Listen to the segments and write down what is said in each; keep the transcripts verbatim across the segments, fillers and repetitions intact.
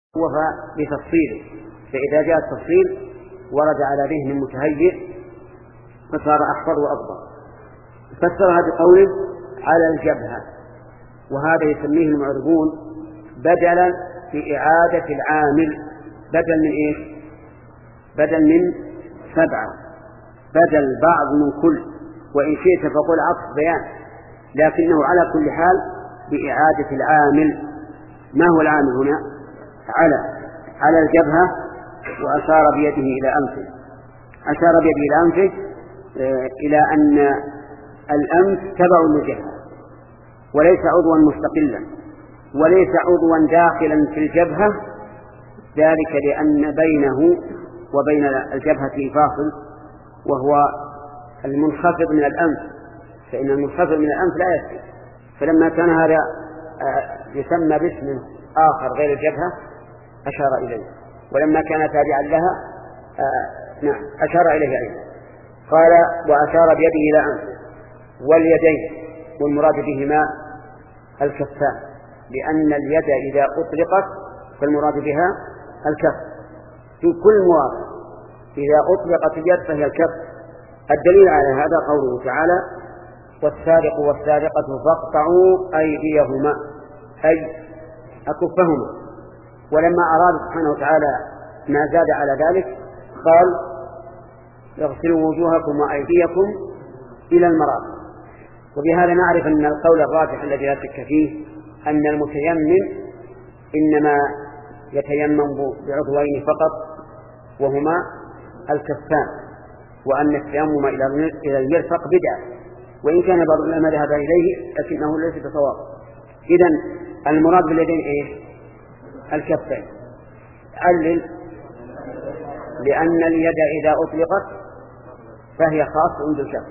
وفى بتفصيله، فإذا جاء التفصيل ورد على ذهن متهيئ فصار أحفظ وأضبط. فسرها بقوله على الجبهة، وهذا يسميه المعربون بدلا في إعادة العامل. بدل من إيش؟ بدل من سبعة، بدل بعض من كل، وإن شئت فقل عطف بيان، لكنه على كل حال بإعادة العامل. ما هو العامل هنا؟ على على الجبهة، وأشار بيده إلى أنفه. أشار بيده إلى أنفه إلى أن الأنف تبع للجبهة وليس عضوا مستقلا، وليس عضوا داخلا في الجبهة، ذلك لأن بينه وبين الجبهة فاصل وهو المنخفض من الأنف، فإن المنخفض من الأنف لا يسكت. فلما كان هذا يسمى باسم آخر غير الجبهة أشار إليه، ولما كان تابعا لها آه نعم أشار إليه أيضا. قال وأشار بيده إلى أنفه واليدين، والمراد بهما الكفان، لأن اليد إذا أطلقت فالمراد بها الكف في كل مواضع. إذا أطلقت اليد فهي الكف. الدليل على هذا قوله تعالى والسارق والسارقة فاقطعوا أيديهما، أي أكفهما. ولما أراد سبحانه وتعالى ما زاد على ذلك قال اغسلوا وجوهكم وأيديكم إلى المرافق. وبهذا نعرف أن القول الراجح الذي لا شك فيه أن المتيمم إنما يتيمم بعضوين فقط وهما الكفان، وأن التيمم إلى المرفق بدعة، وإن كان بعض العلماء ذهب إليه لكنه ليس بصواب. إذن المراد باليدين إيش؟ الكفين. علل لأن اليد إذا أطلقت فهي خاصة بالكف.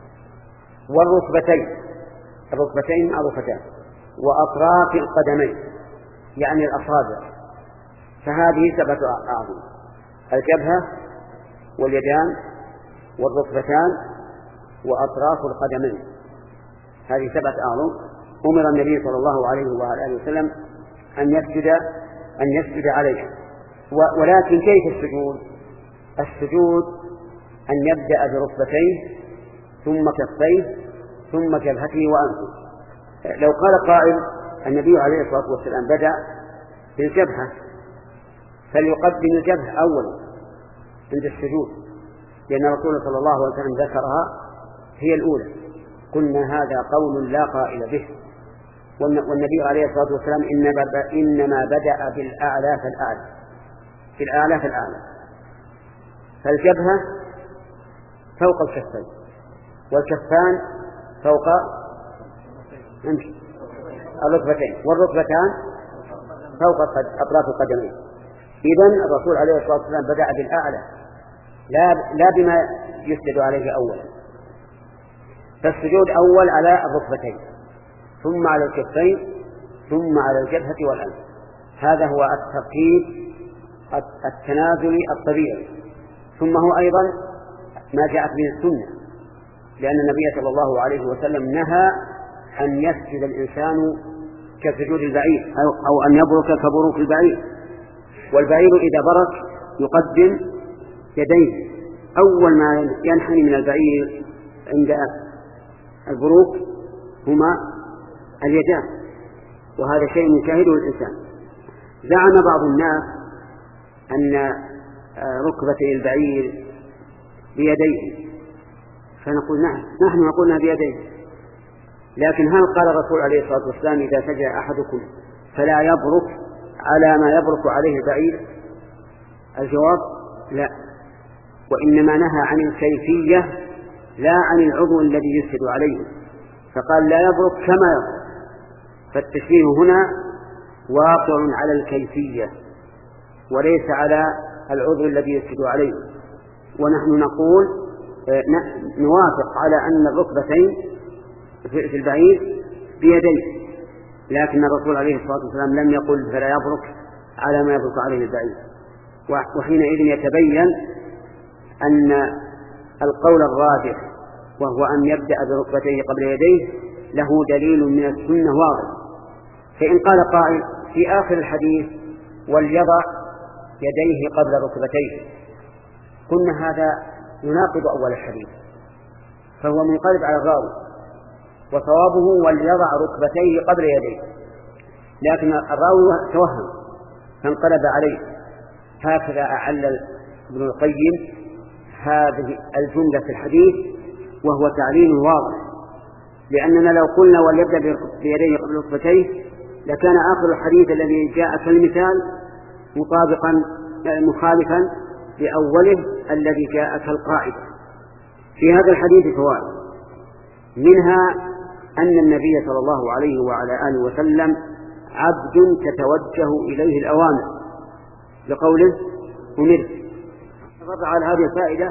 والركبتين، الركبتين معروفتان، وأطراف القدمين يعني الأصابع، فهذه سبعة أعظم: الجبهة واليدان والركبتان وأطراف القدمين، هذه سبعة أعظم. أمر النبي صلى الله عليه وآله وسلم أن يسجد أن يسجد عليها. ولكن كيف السجود؟ السجود أن يبدأ بركبتيه ثم كفيه ثم جبهته وأنفه. لو قال قائل النبي عليه الصلاة والسلام بدأ بالجبهة فليقدم الجبهة أولا عند السجود، لأن الرسول صلى الله عليه وسلم ذكرها هي الأولى. قلنا هذا قول لا قائل به، والنبي عليه الصلاة والسلام إنما بدأ بالأعلى فالأعلى في الأعلى فالأعلى فالجبهة فوق الكفين، والكفان فوق الركبتين، والركبتان فوق أطراف القدمين. إذن الرسول عليه الصلاة والسلام بدأ بالأعلى لا, لا بما يسجد عليه أولا. فالسجود أول على الركبتين ثم على الكفين ثم على الجبهة والأنف. هذا هو الترتيب التنازلي الطبيعي. ثم هو أيضا ما جاءت به السنة، لأن النبي صلى الله عليه وسلم نهى أن يسجد الإنسان كسجود البعير أو, أو أن يبرك كبروك البعير. والبعير إذا برك يقدم يديه، أول ما ينحني من البعير عند البروك هما اليدان، وهذا شيء يشاهده الإنسان. زعم بعض الناس أن ركبتي البعير بيديه، فنقول نعم نحن نقولنا بيديه، لكن هل قال الرسول عليه الصلاة والسلام إذا سجد أحدكم فلا يبرك على ما يبرك عليه البعير؟ الجواب لا، وإنما نهى عن الكيفية لا عن العضو الذي يسجد عليه، فقال لا يبرك كما يبرك. فالتشبيه هنا واقع على الكيفية وليس على العضو الذي يسجد عليه. ونحن نقول نوافق على أن الركبتين في البعير بيديه، لكن الرسول عليه الصلاة والسلام لم يقل فلا يبرك على ما يبرك عليه البعير. وحينئذ يتبين أن القول الراجح وهو أن يبدأ بركبتيه قبل يديه له دليل من السنة واضح. فإن قال قائل في آخر الحديث وليضع يديه قبل ركبتيه. قلنا هذا يناقض أول الحديث، فهو منقلب على الراوي، وصوابه وليضع ركبتيه قبل يديه، لكن الراوي توهم فانقلب عليه. هكذا أعل ابن القيم هذه الجملة في الحديث، وهو تعليل واضح، لأننا لو قلنا وليبدأ بيديه قبل ركبتيه لكان آخر الحديث الذي جاء كالمثال مطابقا مخالفا لأوله الذي جاء كالقاعدة. في هذا الحديث فوائد، منها أن النبي صلى الله عليه وعلى آله وسلم عبد تتوجه إليه الأوامر لقوله أمرت. رفع على هذه الفائدة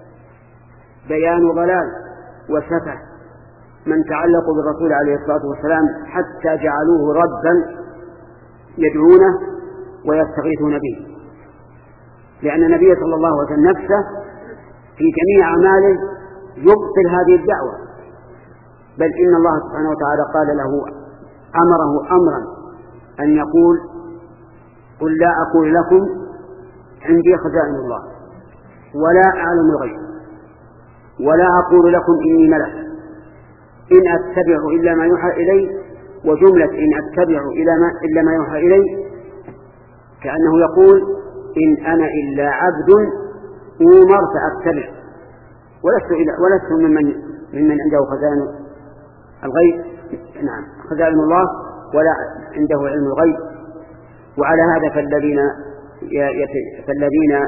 بيان ضلال وسفه من تعلقوا بالرسول عليه الصلاة والسلام حتى جعلوه ربا يدعونه ويستغيثون به، لأن النبي صلى الله عليه وسلم نفسه في جميع أعماله يبطل هذه الدعوة، بل إن الله سبحانه وتعالى قال له أمره أمرا أن يقول قل لا أقول لكم عندي خزائن الله ولا أعلم الغيب ولا أقول لكم إني ملك إن أتبع إلا ما يوحى إلي، وجملة إن أتبع إلا ما يوحى إلي كأنه يقول إن أنا إلا عبد أمر فأتبع، ولست, ولست ممن, ممن عنده خزائن الغيب، نعم خزائن الله ولا عنده علم الغيب. وعلى هذا فالذين فالذين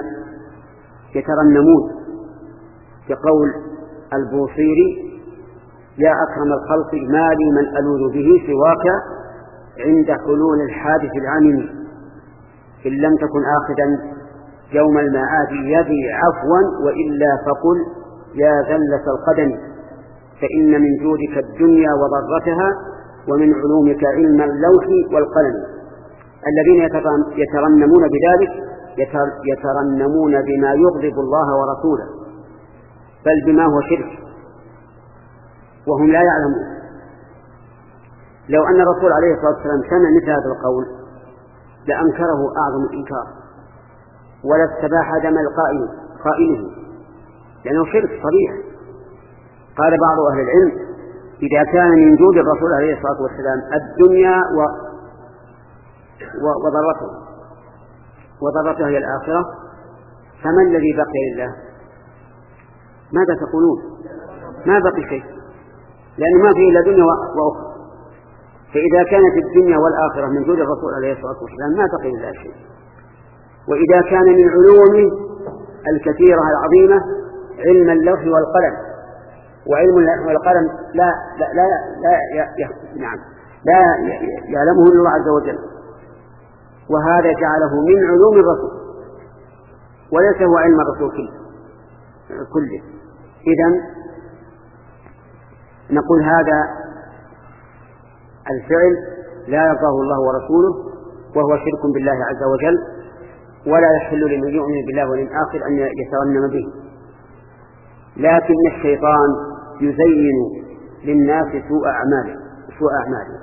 يترنمون بقول البوصيري يا أكرم الخلق ما لي من ألوذ به سواك عند حلول الحادث العامم إن لم تكن آخذا يوم المعاد يدي عفوا وإلا فقل يا ذلة القدم فإن من جودك الدنيا وضرتها ومن علومك علم اللوح والقلم. الذين يترنمون بذلك يترنمون بما يغضب الله ورسوله بل بما هو شرك وهم لا يعلمون. لو أن الرسول عليه الصلاة والسلام سمع مثل هذا القول لأنكره أعظم الإنكار ولا استباح دم القائل قائله لأنه شرك صريح. قال بعض أهل العلم إذا كان من جود الرسول عليه الصلاة والسلام الدنيا و... و... وضرته وضرته هي الآخرة فما الذي بقي لله؟ ماذا تقولون؟ ما بقي شيء، لأنه ما فيه إلا دنيا وأخرى. فإذا كانت الدنيا والآخرة من جود الرسول عليه الصلاة والسلام ما بقي لله شيء. وإذا كان من علومه الكثيرة العظيمة علم اللوح والقلم، وعلم اللوح والقلم لا لا لا, لا ي... ي... نعم لا يعلمه إلا الله عز وجل، وهذا جعله من علوم الرسول وليس هو علم الرسول كله. إذن نقول هذا الفعل لا يرضاه الله ورسوله وهو شرك بالله عز وجل، ولا يحل لمن يؤمن بالله والآخر أن يترنم به. لكن الشيطان يزين للناس سوء أعماله سوء أعماله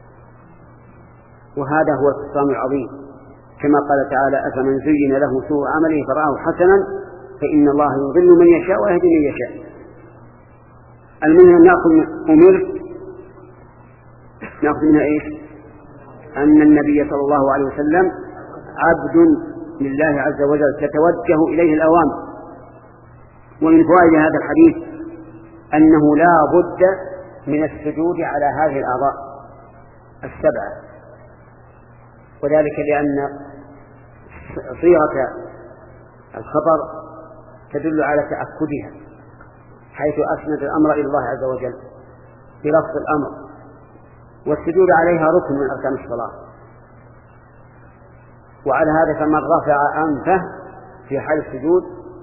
وهذا هو الخصام العظيم، كما قال تعالى أفمن زين له سوء عمله فرآه حسنا فإن الله يضل من يشاء ويهدي من يشاء. المهم نأخذ أمرت نأخذ منها إيش؟ أن النبي صلى الله عليه وسلم عبد لله عز وجل تتوجه إليه الأوامر. ومن فوائد هذا الحديث أنه لا بد من السجود على هذه الأعضاء السبعة، وذلك لأن صيغة الخبر تدل على تأكدها، حيث أسند الأمر إلى الله عز وجل بلفظ الأمر، والسجود عليها ركن من أركان الصلاة. وعلى هذا فمن رفع أنفه في حال السجود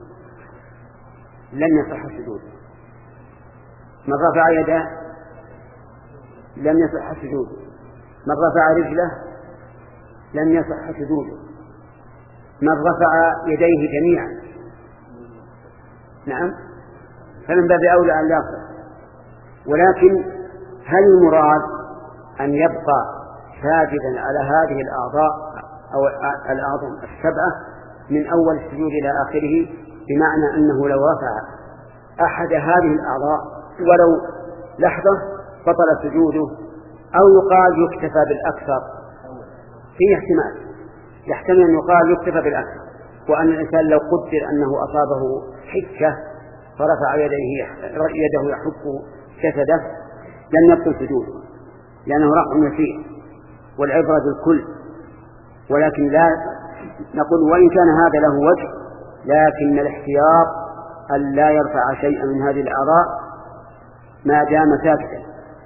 لن يصح السجود، من رفع يده لم يصح سجوده، من رفع رجله لم يصح سجوده، من رفع يديه جميعا نعم فمن باب أولى أن لا يصح. ولكن هل المراد أن يبقى ساجدا على هذه الأعضاء أو الأعظم السبعة من أول السجود إلى آخره، بمعنى أنه لو رفع أحد هذه الأعضاء ولو لحظة بطل سجوده، أو يقال يكتفى بالأكثر. فيه احتمال، يحتمل أن يقال يكتفى بالأكثر، وأن الإنسان لو قدر أنه أصابه حكة فرفع يديه يده يحك جسده لم يبطل سجوده، لأنه رفع يسير والعبرة بالكل. ولكن لا نقول وإن كان هذا له وجه، لكن الاحتياط أن لا يرفع شيئا من هذه الأعضاء ما دام ساكتا.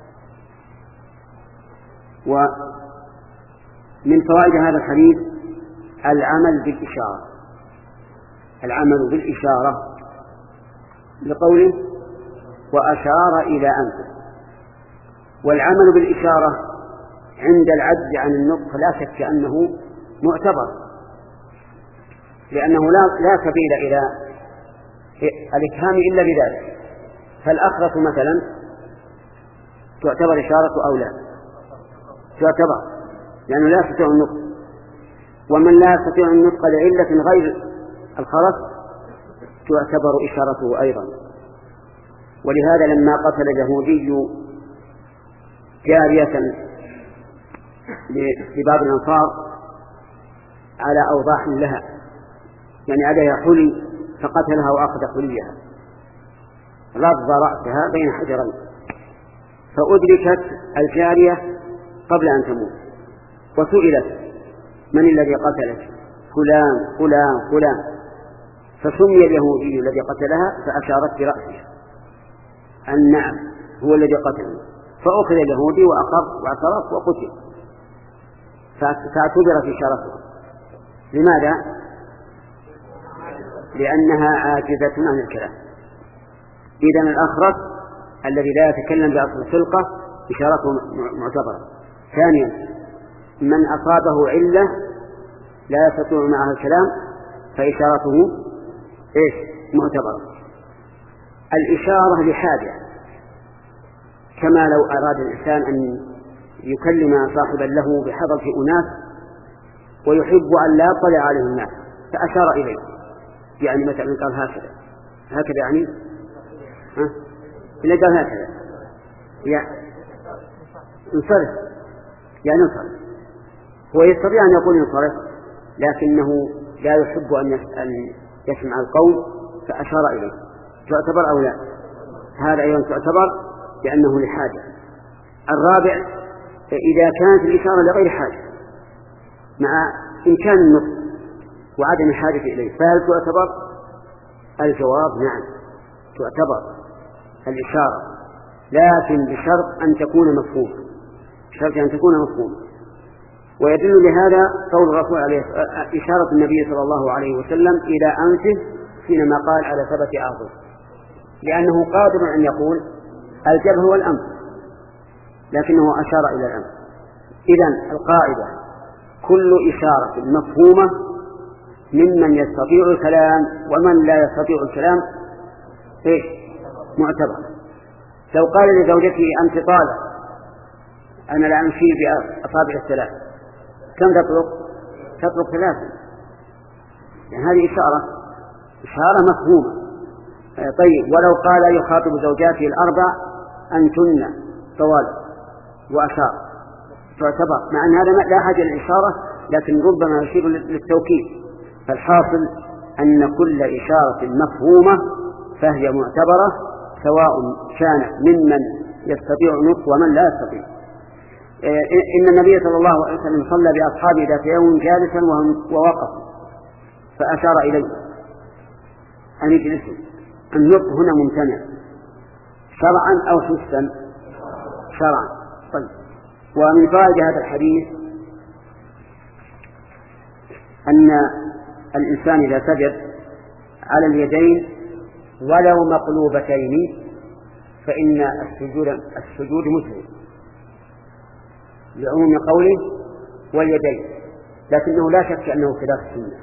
ومن فوائد هذا الحديث العمل بالإشارة، العمل بالإشارة لقوله وأشار إلى أنفه. والعمل بالإشارة عند العجز عن النطق لا شك أنه معتبر، لأنه لا, لا سبيل إلى الإكهام إلا بذلك. فالأخرس مثلا تعتبر إشارة أو لا؟ تعتبر، لأنه لا يستطيع النطق. ومن لا يستطيع النطق لعلة غير الخرس تعتبر إشارته أيضا. ولهذا لما قتل اليهودي جارية لباب الأنصار على أوضاح لها، يعني عليها حلي، فقتلها وأخذ حليها، رض رأسها بين حجرين، فأدركت الجارية قبل أن تموت، وسئلت من الذي قتلك؟ فلان فلان فلان، فسمي اليهودي الذي قتلها، فأشارت برأسها أن نعم هو الذي قتله، فأخذ اليهودي وأقر واعترف وقتل، فاعتبرت إشارته. لماذا؟ لأنها عاجزة عن الكلام. إذن الأخرس الذي لا يتكلم بأصل الخلقة إشارته معتبرة. ثانيا من أصابه علة لا يستطيع معها الكلام فإشارته إيش؟ معتبرة. الإشارة لحاجة، كما لو أراد الإنسان أن يكلم صاحبا له بحضرة أناس ويحب أن لا يطلع عليه الناس فأشار إليه، يعني مثلا قال هكذا هكذا، يعني ها إلا قال هكذا يعني انصرف، يعني انصرف. هو يستطيع أن يقول انصرف، لكنه لا يحب أن يسمع القول فأشار إليه. تعتبر أو لا؟ هذا أيضا تعتبر لأنه لحاجة. الرابع إذا كانت الإشارة لغير حاجة مع إمكان النطق وعدم الحاجة إليه، فهل تعتبر؟ الجواب نعم تعتبر الإشارة، لكن بشرط أن تكون مفهومة، بشرط أن تكون مفهومة. ويدل لهذا قول الرسول عليه إشارة النبي صلى الله عليه وسلم إلى أنفه حينما قال على ثبت أعضه، لأنه قادر أن يقول الجبهة والأنف، لكنه أشار إلى الأنف. إذن القاعدة كل إشارة مفهومة ممن يستطيع الكلام، ومن لا يستطيع الكلام إيش؟ معتبر. لو قال لزوجته أنت طالع، أنا لا أمشي بأصابع الثلاث، كم تطلق؟ تطلق ثلاثة، يعني هذه إشارة إشارة مفهومة. طيب ولو قال يخاطب زوجاته الأربع أنتن طوال وأشار، تعتبر، مع أن هذا لا حاجة للإشارة، لكن ربما يشير للتوكيد. فالحاصل أن كل إشارة مفهومة فهي معتبرة، سواء كان ممن يستطيع النطق ومن لا يستطيع. إن النبي صلى الله عليه وسلم صلى بأصحابه ذات يوم جالسا ووقف فأشار إليه أن يجلسوا. النطق هنا ممتنع شرعا أو حسا؟ شرعا. طيب، ومن فوائد هذا الحديث أن الإنسان إذا سجد على اليدين ولو مقلوبتين فإن السجود السجود مسلم لعموم قوله واليدين، لكنه لا شك أنه خلاف السنة.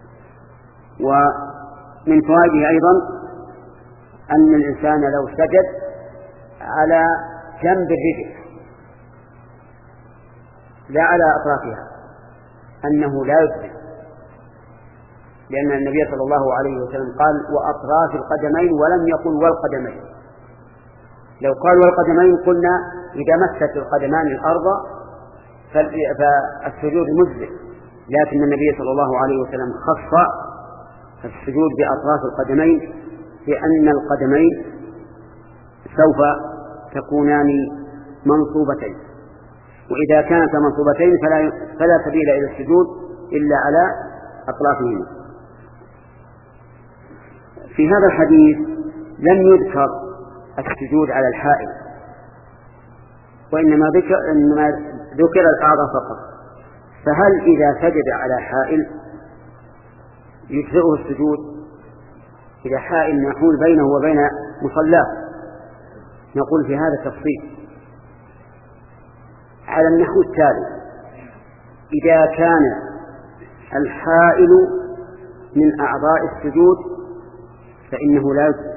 ومن فوائده أيضا أن الإنسان لو سجد على جنب الرجل لا على أطرافها، أنه لا يجزئ، لأن النبي صلى الله عليه وسلم قال وأطراف القدمين ولم يقل والقدمين. لو قال والقدمين قلنا إذا مست القدمان الأرض فالسجود مجزئ، لكن النبي صلى الله عليه وسلم خص السجود بأطراف القدمين لأن القدمين سوف تكونان منصوبتين، وإذا كانت منصوبتين فلا, فلا سبيل إلى السجود إلا على أطرافهما. في هذا الحديث لم يذكر السجود على الحائل، وإنما ذكر, إنما ذكر الأعضاء فقط. فهل إذا سجد على حائل يجزئه السجود؟ إذا حائل يحول بينه وبين مصلاه نقول في هذا تفصيل على النحو التالي: إذا كان الحائل من أعضاء السجود فإنه لا يجزئ.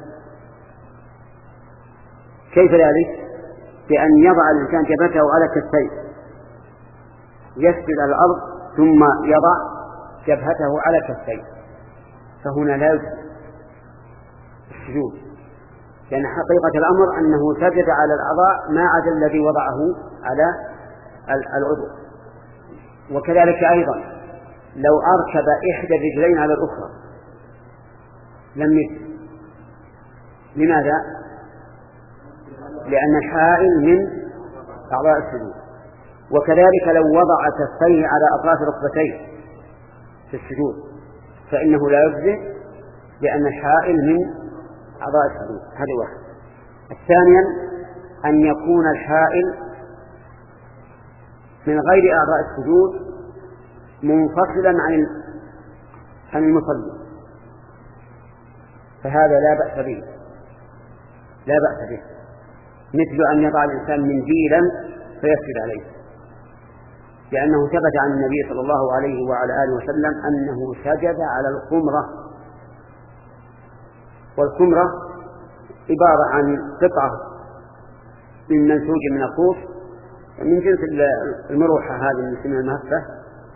كيف ذلك؟ بأن يضع الإنسان جبهته على كفيه، يسجد على الأرض ثم يضع جبهته على كفيه، فهنا لا يجزئ السجود، لأن حقيقة الأمر أنه سجد على الأعضاء ما عدا الذي وضعه على العضو. وكذلك أيضا لو أركب إحدى الرجلين على الأخرى لم يجزئ. لماذا؟ لأن الحائل من أعضاء السجود. وكذلك لو وضع كفيه على أطراف ركبتيه في السجود فإنه لا يجزئ، لأن الحائل من أعضاء السجود. هذا واحد. الثانيا أن يكون الحائل من غير أعضاء السجود منفصلا عن عن المصلي، فهذا لا بأس به لا بأس به مثل أن يضع الإنسان منديلا فيسجد عليه، لأنه ثبت عن النبي صلى الله عليه وعلى آله وسلم أنه سجد على الخمرة. والخمرة عبارة عن قطعة من منسوج من الصوف من جنس المروحة هذه من اسمها المهفة،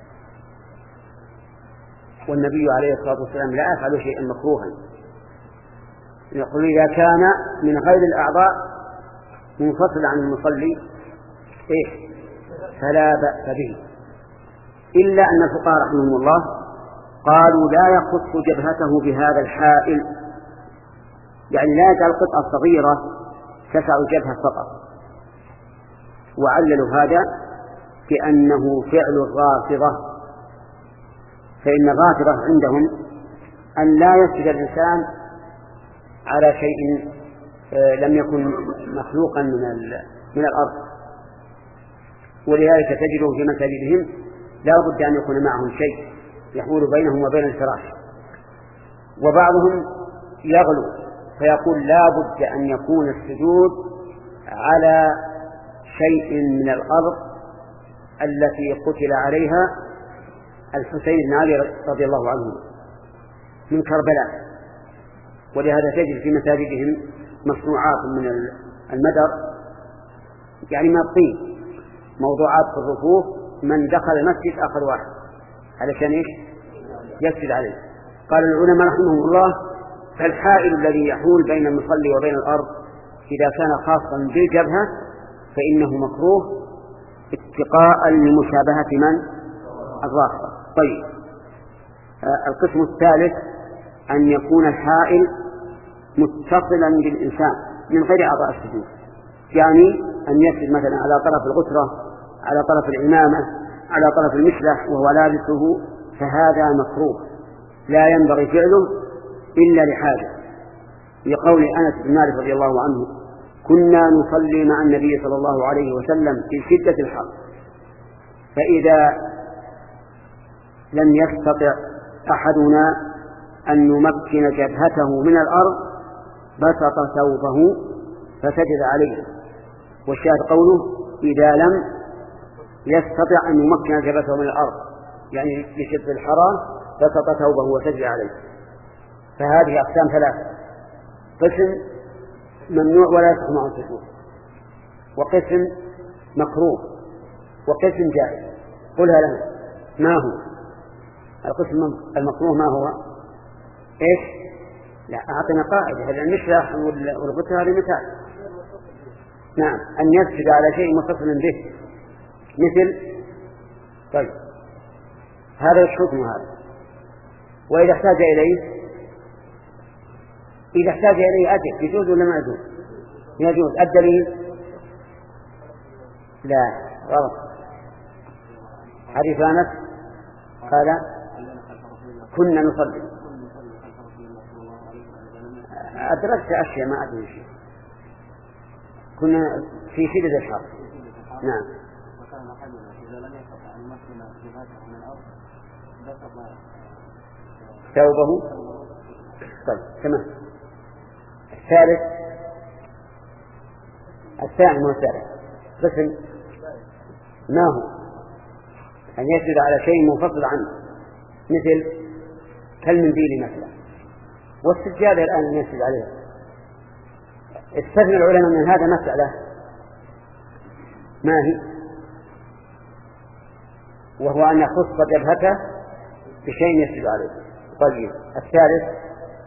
والنبي عليه الصلاة والسلام لا يفعل شيئا مكروها. يقول إذا كان من غير الأعضاء منفصل عن المصلي إيه فلا بأس به، إلا أن الفقهاء رحمهم الله قالوا لا يخص جبهته بهذا الحائل، يعني لا يجعل قطعة صغيرة تسع الجبهة فقط، وعللوا هذا بأنه فعل الرافضة، فإن الرافضة عندهم أن لا يسجد الإنسان على شيء لم يكن مخلوقا من من الأرض، ولذلك تجده في مساجدهم لا بد أن يكون معهم شيء يحول بينهم وبين الفراش. وبعضهم يغلو فيقول لا بد أن يكون السجود على شيء من الأرض التي قتل عليها الحسين بن علي رضي الله عنه من كربلاء، ولهذا تجد في مساجدهم مصنوعات من المدر، يعني من الطين، موضوعات في الرفوف، من دخل المسجد أخذ واحد علشان إيش يسجد عليه. قال العلماء رحمهم الله فالحائل الذي يحول بين المصلي وبين الأرض إذا كان خاصا بالجبهة فإنه مكروه اتقاء لمشابهة من الرافضة. طيب، آه القسم الثالث أن يكون الحائل متصلا بالإنسان من غير أعضاء السجود، يعني أن يسجد مثلا على طرف الغترة، على طرف العمامة، على طرف المشلح وهو لابسه، فهذا مكروه لا ينبغي فعله إلا لحاجة، لقول أنس بن مالك رضي الله عنه كنا نصلي مع النبي صلى الله عليه وسلم في شدة الحر، فإذا لم يستطع أحدنا أن نمكن جبهته من الأرض بسط ثوبه فسجد عليه. والشاهد قوله إذا لم يستطع أن يمكن جبهته من الأرض، يعني بشدة الحرارة بسط ثوبه وسجد عليه. فهذه أقسام ثلاثة: قسم ممنوع ولا يصح معه السجود، وقسم مكروه، وقسم جائز. قلها لنا. ما هو القسم المكروه؟ ما هو إيش؟ لا أعطنا قاعدة، هذا المشلح والغتة هذه مثال. نعم، أن يسجد على شيء متصل به مثل. طيب هذا الحكم هذا. وإذا احتاج إليه إذا احتاج إليه أجل يجوز ولا ما يجوز؟ يجوز. الدليل؟ لا غلط. حديث أنس قال كنا نصلي. أدركت أشياء ما أدري شيء. كنا في شدة الحر. نعم. ثوبه. طيب تمام. الثالث الثاني هو الثالث قسم ما هو؟ أن يسجد على شيء منفصل عنه مثل كالمنديل مثلا، والسجادة الآن أن يسجد عليها. استثنى العلماء من هذا مسألة ما هي؟ وهو أن يخص جبهته بشيء يسجد عليه. طيب الثالث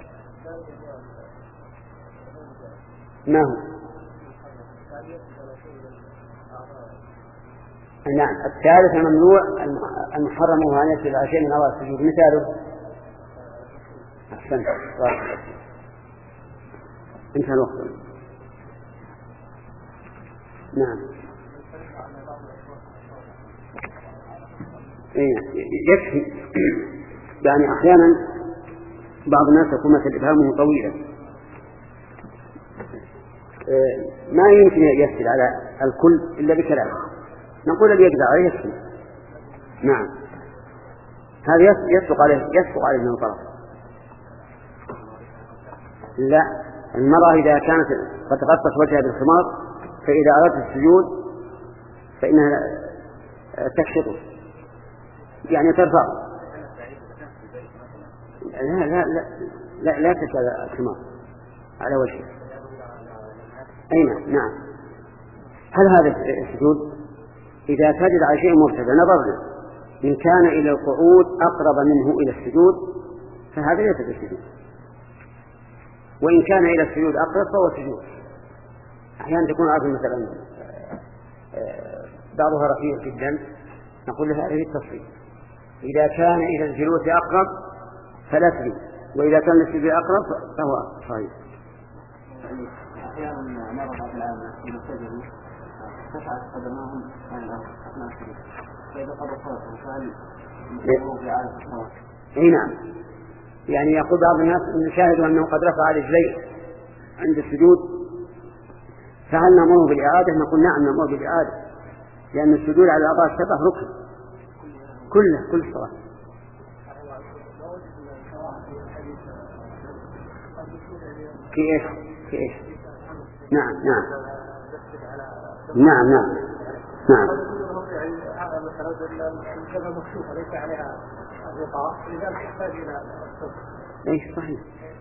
ما هو؟ نعم الثالث الممنوع المحرم هو أن يسجد على شيء من أعضاء السجود. مثاله أحسنت انتهى الوقت. نعم يكفي. يعني أحيانا بعض الناس يكون مثل إبهامه طويلا ما يمكن يسجد على الكل إلا بكلام، نقول اللي يقدر عليه يسجد. نعم هذا يسبق عليه يسبق عليه من طرف. لا، المرأة إذا كانت قد غطت وجهها بالخمار فإذا أردت السجود فإنها تكشطه يعني ترفع. لا لا لا لا, لا تكشف الخمار على وجهه. أين؟ نعم. هل هذا السجود إذا سجد على شيء مرتفع نظرنا إن كان إلى القعود أقرب منه إلى السجود فهذا ليس بالسجود، وإن كان إلى السجود أقرب فهو سجود. أحيانا تكون الأرض مثلا بعضها رفيع جدا نقول له هذه التصريف. إذا كان إلى الجلوس أقرب فلا سجود، وإذا كان للسجود أقرب فهو صحيح. أحيانا نرى بعض العامة يسجدوا تسعة قدماهم عن الأرض أثناء السجود، فإذا قضوا صلاتهم فهل يمكنهم في إعادة الصلاة؟ أي نعم. يعني يقول بعض الناس نشاهد أنه قد رفع رجليه عند السجود فهل نأمره بالإعادة؟ نقول نعم نأمره بالإعادة، لأن السجود على الأعضاء السبع ركن كله كل صلاة. في إيش؟ في إيش؟ نعم نعم نعم نعم نعم. ايش صحيح.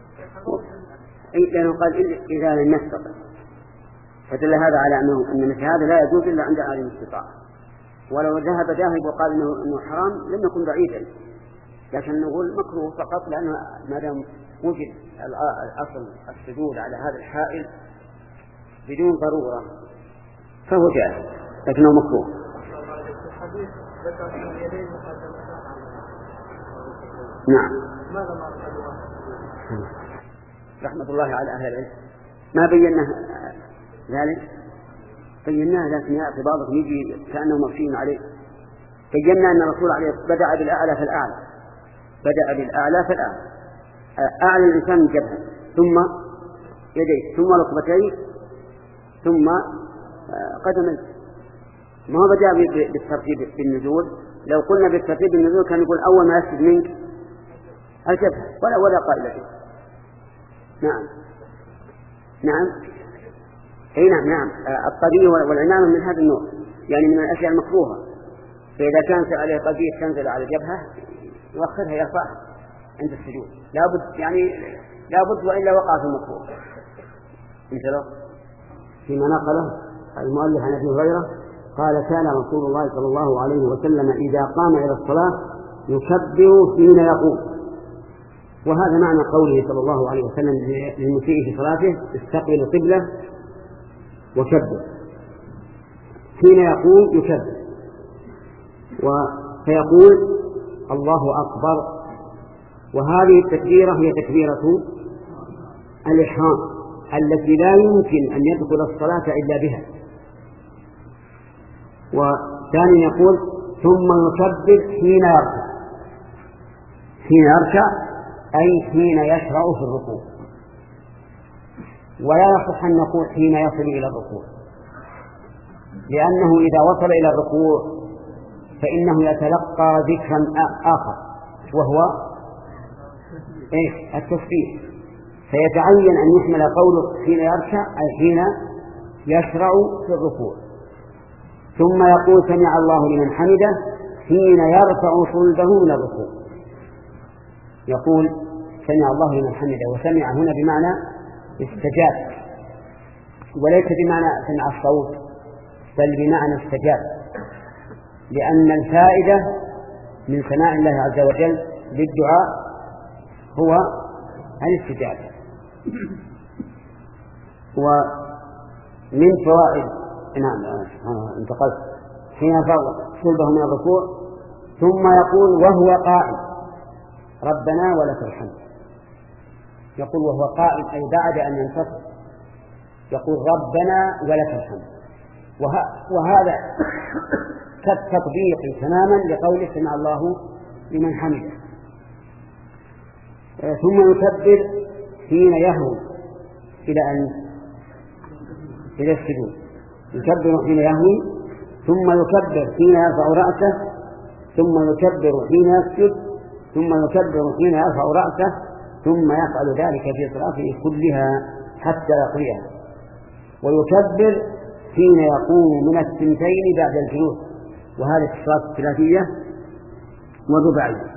اي لانه قال اذا لم يستطع، فدل هذا على انه ان مثل هذا لا يجوز الا عند اهل الاستطاعه. ولو ذهب ذاهب وقال انه انه حرام لم يكن بعيدا، لكن نقول مكروه فقط لانه ما دام وجد الاصل السجود على هذا الحائل بدون ضروره فهو جائز، لكنه مكروه. نعم. رحمة الله على أهل العلم ما بينا ذلك، بيناه لكن يأتي بعضهم يجي كأنه مبشين عليه. بينا أن الرسول عليه بدأ بالأعلى فالأعلى بدأ بالأعلى فالأعلى أعلى الإنسان من جبهه ثم يديه ثم ركبتيه ثم قدميه، ما هو بدأ بالترتيب بالنزول. لو قلنا بالترتيب بالنزول كان يقول أول ما يسجد منك الجبهة ولا ولا قائل به. نعم نعم أي نعم نعم. الطبيعي والعنامة من هذا النوع، يعني من الأشياء المكروهة، فإذا كانت عليه طبيعي تنزل على الجبهة يوخرها يرفعها عند السجود لابد، يعني لابد وإلا وقع في المكروه. مثلا فيما نقله المؤلف عن ابن هريرة قال كان رسول الله صلى الله عليه وسلم إذا قام إلى الصلاة يكبر حين يقوم. وهذا معنى قوله صلى الله عليه وسلم للمسيء في صلاته استقبل القبلة وكبر. حين يقوم يكبر فيقول الله أكبر. وهذه التكبيرة هي تكبيرة الإحرام التي لا يمكن أن يدخل الصلاة إلا بها. وثاني يقول ثم يكبر حين يركع. حين يركع أي حين يشرع في الركوع، ولا يصح أن نقول حين يصل إلى الركوع، لأنه إذا وصل إلى الركوع فإنه يتلقى ذكرا آخر وهو إيه؟ التسبيح، فيتعين أن يحمل قوله حين يركع أي حين يشرع في الركوع. ثم يقول سمع الله لمن حمده حين يرفع صلبه من الركوع. يقول سمع الله لمن حمده، وسمع هنا بمعنى استجاب، وليس بمعنى سمع الصوت بل بمعنى استجاب، لأن الفائدة من سماع الله عز وجل للدعاء هو الاستجابة. ومن فوائد نعم انتقلت حين يرفع صلبه من الركوع ثم يقول وهو قائم ربنا ولك الحمد. يقول وهو قائم أي بعد أن ينتصر يقول ربنا ولك الحمد، وهذا كالتطبيق تماما لقوله سمع الله لمن حمده. ثم يكبر حين يهوي إلى أن إلى السجود، يكبر حين يهوي ثم يكبر حين يرفع رأسه ثم يكبر حين يسجد ثم يكبر حين يرفع رأسه ثم يفعل ذلك في صلاته كلها حتى يقضيها. ويكبر حين يقوم من الثنتين بعد الجلوس، وهذه الصلاة الثلاثية والرباعية.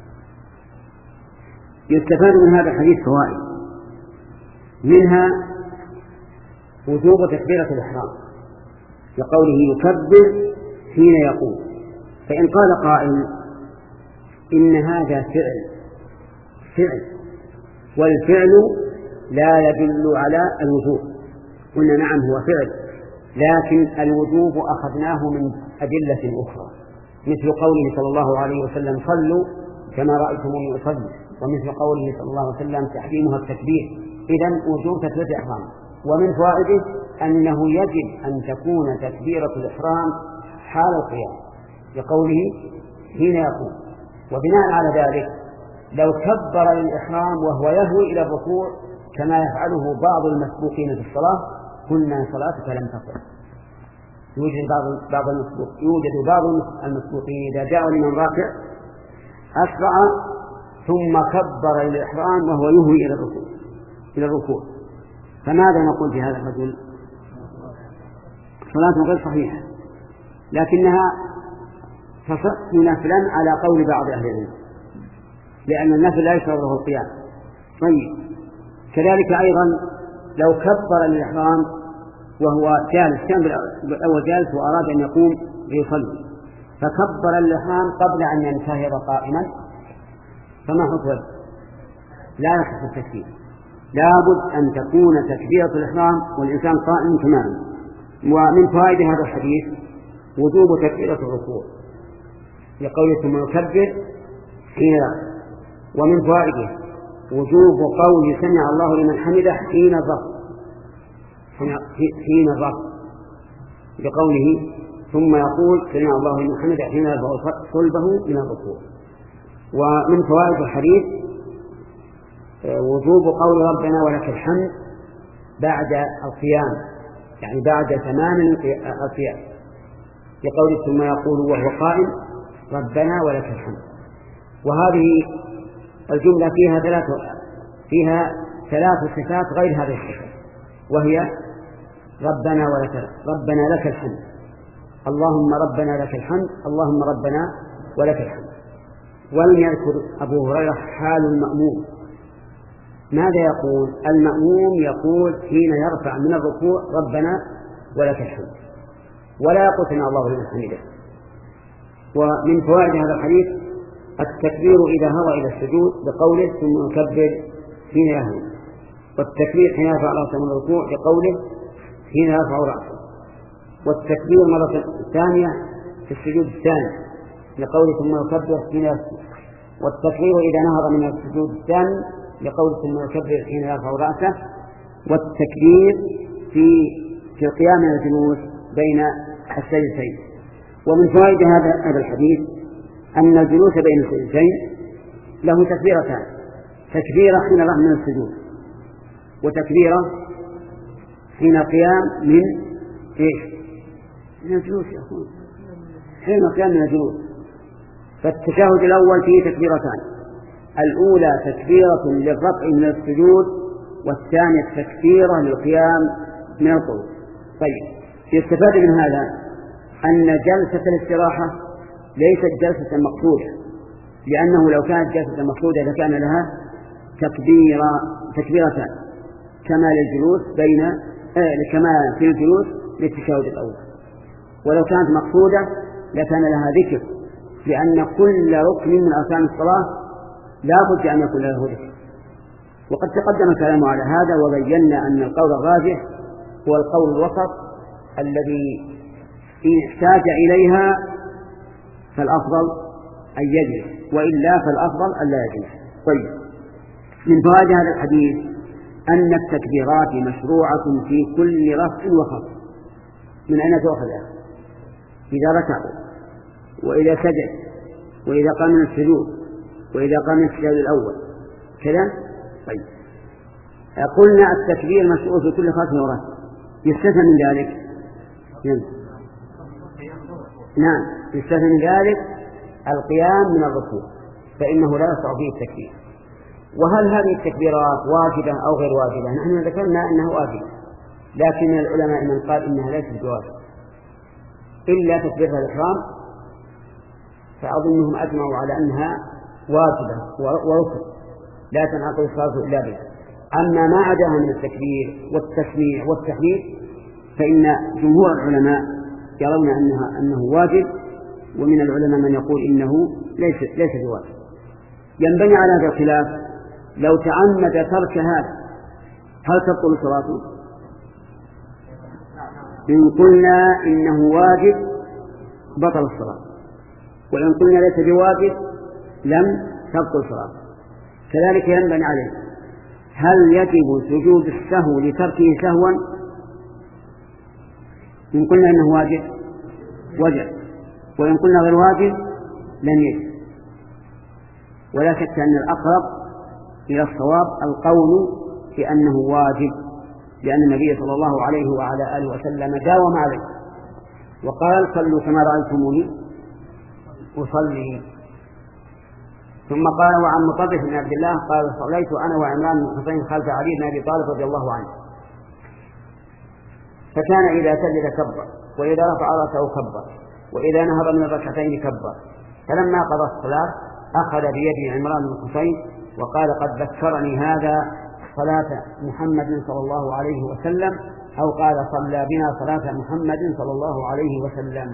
يستفاد من هذا الحديث فوائد، منها وجوب تكبيرة الإحرام لقوله يكبر حين يقوم. فإن قال قائل إن هذا فعل فعل والفعل لا يدل على الوجوب، قلنا نعم هو فعل، لكن الوجوب أخذناه من أدلة أخرى، مثل قوله صلى الله عليه وسلم صلوا كما رأيتموني أصلي، ومثل قوله صلى الله عليه وسلم تحريمها التكبير. إذن وجوب تكبيرة الإحرام. ومن فوائده أنه يجب أن تكون تكبيرة الإحرام حال القيام لقوله حين يقوم. وبناء على ذلك لو كبر للإحرام وهو يهوي إلى الركوع كما يفعله بعض المسبوقين في الصلاة قلنا صلاتك لم تصح. يوجد بعض بعض المسبوق يوجد بعض المسبوقين إذا جاءوا لمن راكع أسرع ثم كبر للإحرام وهو يهوي إلى الركوع إلى الركوع فماذا نقول في هذا الرجل؟ صلاته غير صحيحة، لكنها تصح نفلا على قول بعض أهل العلم، لأن النفل لا يشرع له القيام. طيب كذلك أيضا لو كبر الإحرام وهو جالس، كان بالأول جالس وأراد أن يقوم ليصلي فكبر الإحرام قبل أن ينتهض قائما فما حكم؟ لا يصح التكبير، لابد أن تكون تكبيرة الإحرام والإنسان قائم تماما. ومن فوائد هذا الحديث وجوب تكبيرة الركوع لقوله ثم يكبر حين يرفع. ومن فوائده وجوب قول سمع الله لمن حمده حين الرفع حين الرفع بقوله ثم يقول سمع الله لمن حمده حين يرفع صلبه من الركوع. ومن فوائد الحديث وجوب قول ربنا ولك الحمد بعد القيام، يعني بعد تمام القيام لقوله ثم يقول وهو قائم ربنا ولك الحمد. وهذه الجملة فيها ثلاث فيها ثلاث صفات غير هذه الصفات، وهي ربنا ولك ربنا لك الحمد، اللهم ربنا لك الحمد، اللهم ربنا ولك الحمد. ولم يذكر أبو هريرة حال المأموم. ماذا يقول المأموم؟ يقول حين يرفع من الركوع ربنا ولك الحمد. ولا يقول سمع الله لمن حمده. ومن فوائد هذا الحديث التكبير إذا هوى إلى السجود بقوله ثم يكبر حين يهوي، والتكبير حين يرفع رأسه من الركوع بقوله حين يرفع رأسه، والتكبير مرة ثانية في السجود الثاني لقوله ثم يكبر حين يسجد، والتكبير إذا نهض من السجود الثاني لقوله ثم يكبر حين يرفع رأسه، والتكبير في في القيام والجلوس بين السجدتين. ومن فوائد هذا هذا الحديث أن الجلوس بين السجدتين له تكبيرتان، تكبيرة حين الرفع من السجود، وتكبيرة حين القيام من إيش؟ من الجلوس يا أخوان، حين القيام من الجلوس. فالتشهد الأول فيه تكبيرتان، الأولى تكبيرة للرفع من السجود، والثانية تكبيرة للقيام من القعود. طيب، يستفاد من هذا أن جلسة الاستراحة ليست جلسة مقصودة، لأنه لو كانت جلسة مقصودة لكان لها تكبيرة تكبيرتان كما للجلوس بين آه كما في الجلوس للتشهد الأول. ولو كانت مقصودة لكان لها ذكر، لأن كل ركن من أركان الصلاة لا بد أن يكون له ذكر. وقد تقدم الكلام على هذا وبينا أن القول الراجح هو القول الوسط الذي إن احتاج إليها فالأفضل أن يجلس، وإلا فالأفضل أن لا يجلس. طيب، من فوائد هذا الحديث أن التكبيرات مشروعة في كل رفع وخفض. من أين تأخذ؟ إذا ركع، وإذا سجد، وإذا قام من السجود، وإذا قام من السجود الأول كذا. طيب، قلنا التكبير مشروع في كل خفض ورفع، يستثنى من ذلك نعم يستثنى من ذلك القيام من الركوع، فإنه لا يصح فيه التكبير. وهل هذه التكبيرات واجبة أو غير واجبة؟ نحن ذكرنا أنها واجبة، لكن العلماء من قال إنها ليست بواجبة إلا تكبيرها الإحرام، فأظنهم أجمعوا على أنها واجبة وركن لا تنعقد الصلاة إلا بها. أما ما عداها من التكبير والتسميع والتحميد فإن جمهور العلماء يرون أنها أنه واجب، ومن العلماء من يقول إنه ليس ليس بواجب. ينبني على هذا الخلاف لو تعمد ترك هذا هل تبطل صلاته؟ إن قلنا إنه واجب بطل الصلاة، وإن قلنا ليس بواجب لم تبطل صلاة. كذلك ينبني عليه هل يجب سجود السهو لتركه سهوا؟ إن قلنا إنه واجب وجب، وإن قلنا غير واجب لم يجب. ولا شك أن الأقرب إلى الصواب القول بأنه واجب، لأن النبي صلى الله عليه وعلى آله وسلم داوم عليه وقال صلوا كما رأيتموني أصلي. ثم قال وعن مطرف بن عبد الله قال صليت أنا وعمران بن حسين خلف علي بن أبي طالب رضي الله عنه، فكان إذا سجد كبر، وإذا رفع رأسه كبر، وإذا نهض من الركعتين كبر. فلما قضى الصلاة أخذ بيد عمران بن حسين وقال قد ذكرني هذا صلاة محمد صلى الله عليه وسلم، أو قال صلى بنا صلاة محمد صلى الله عليه وسلم.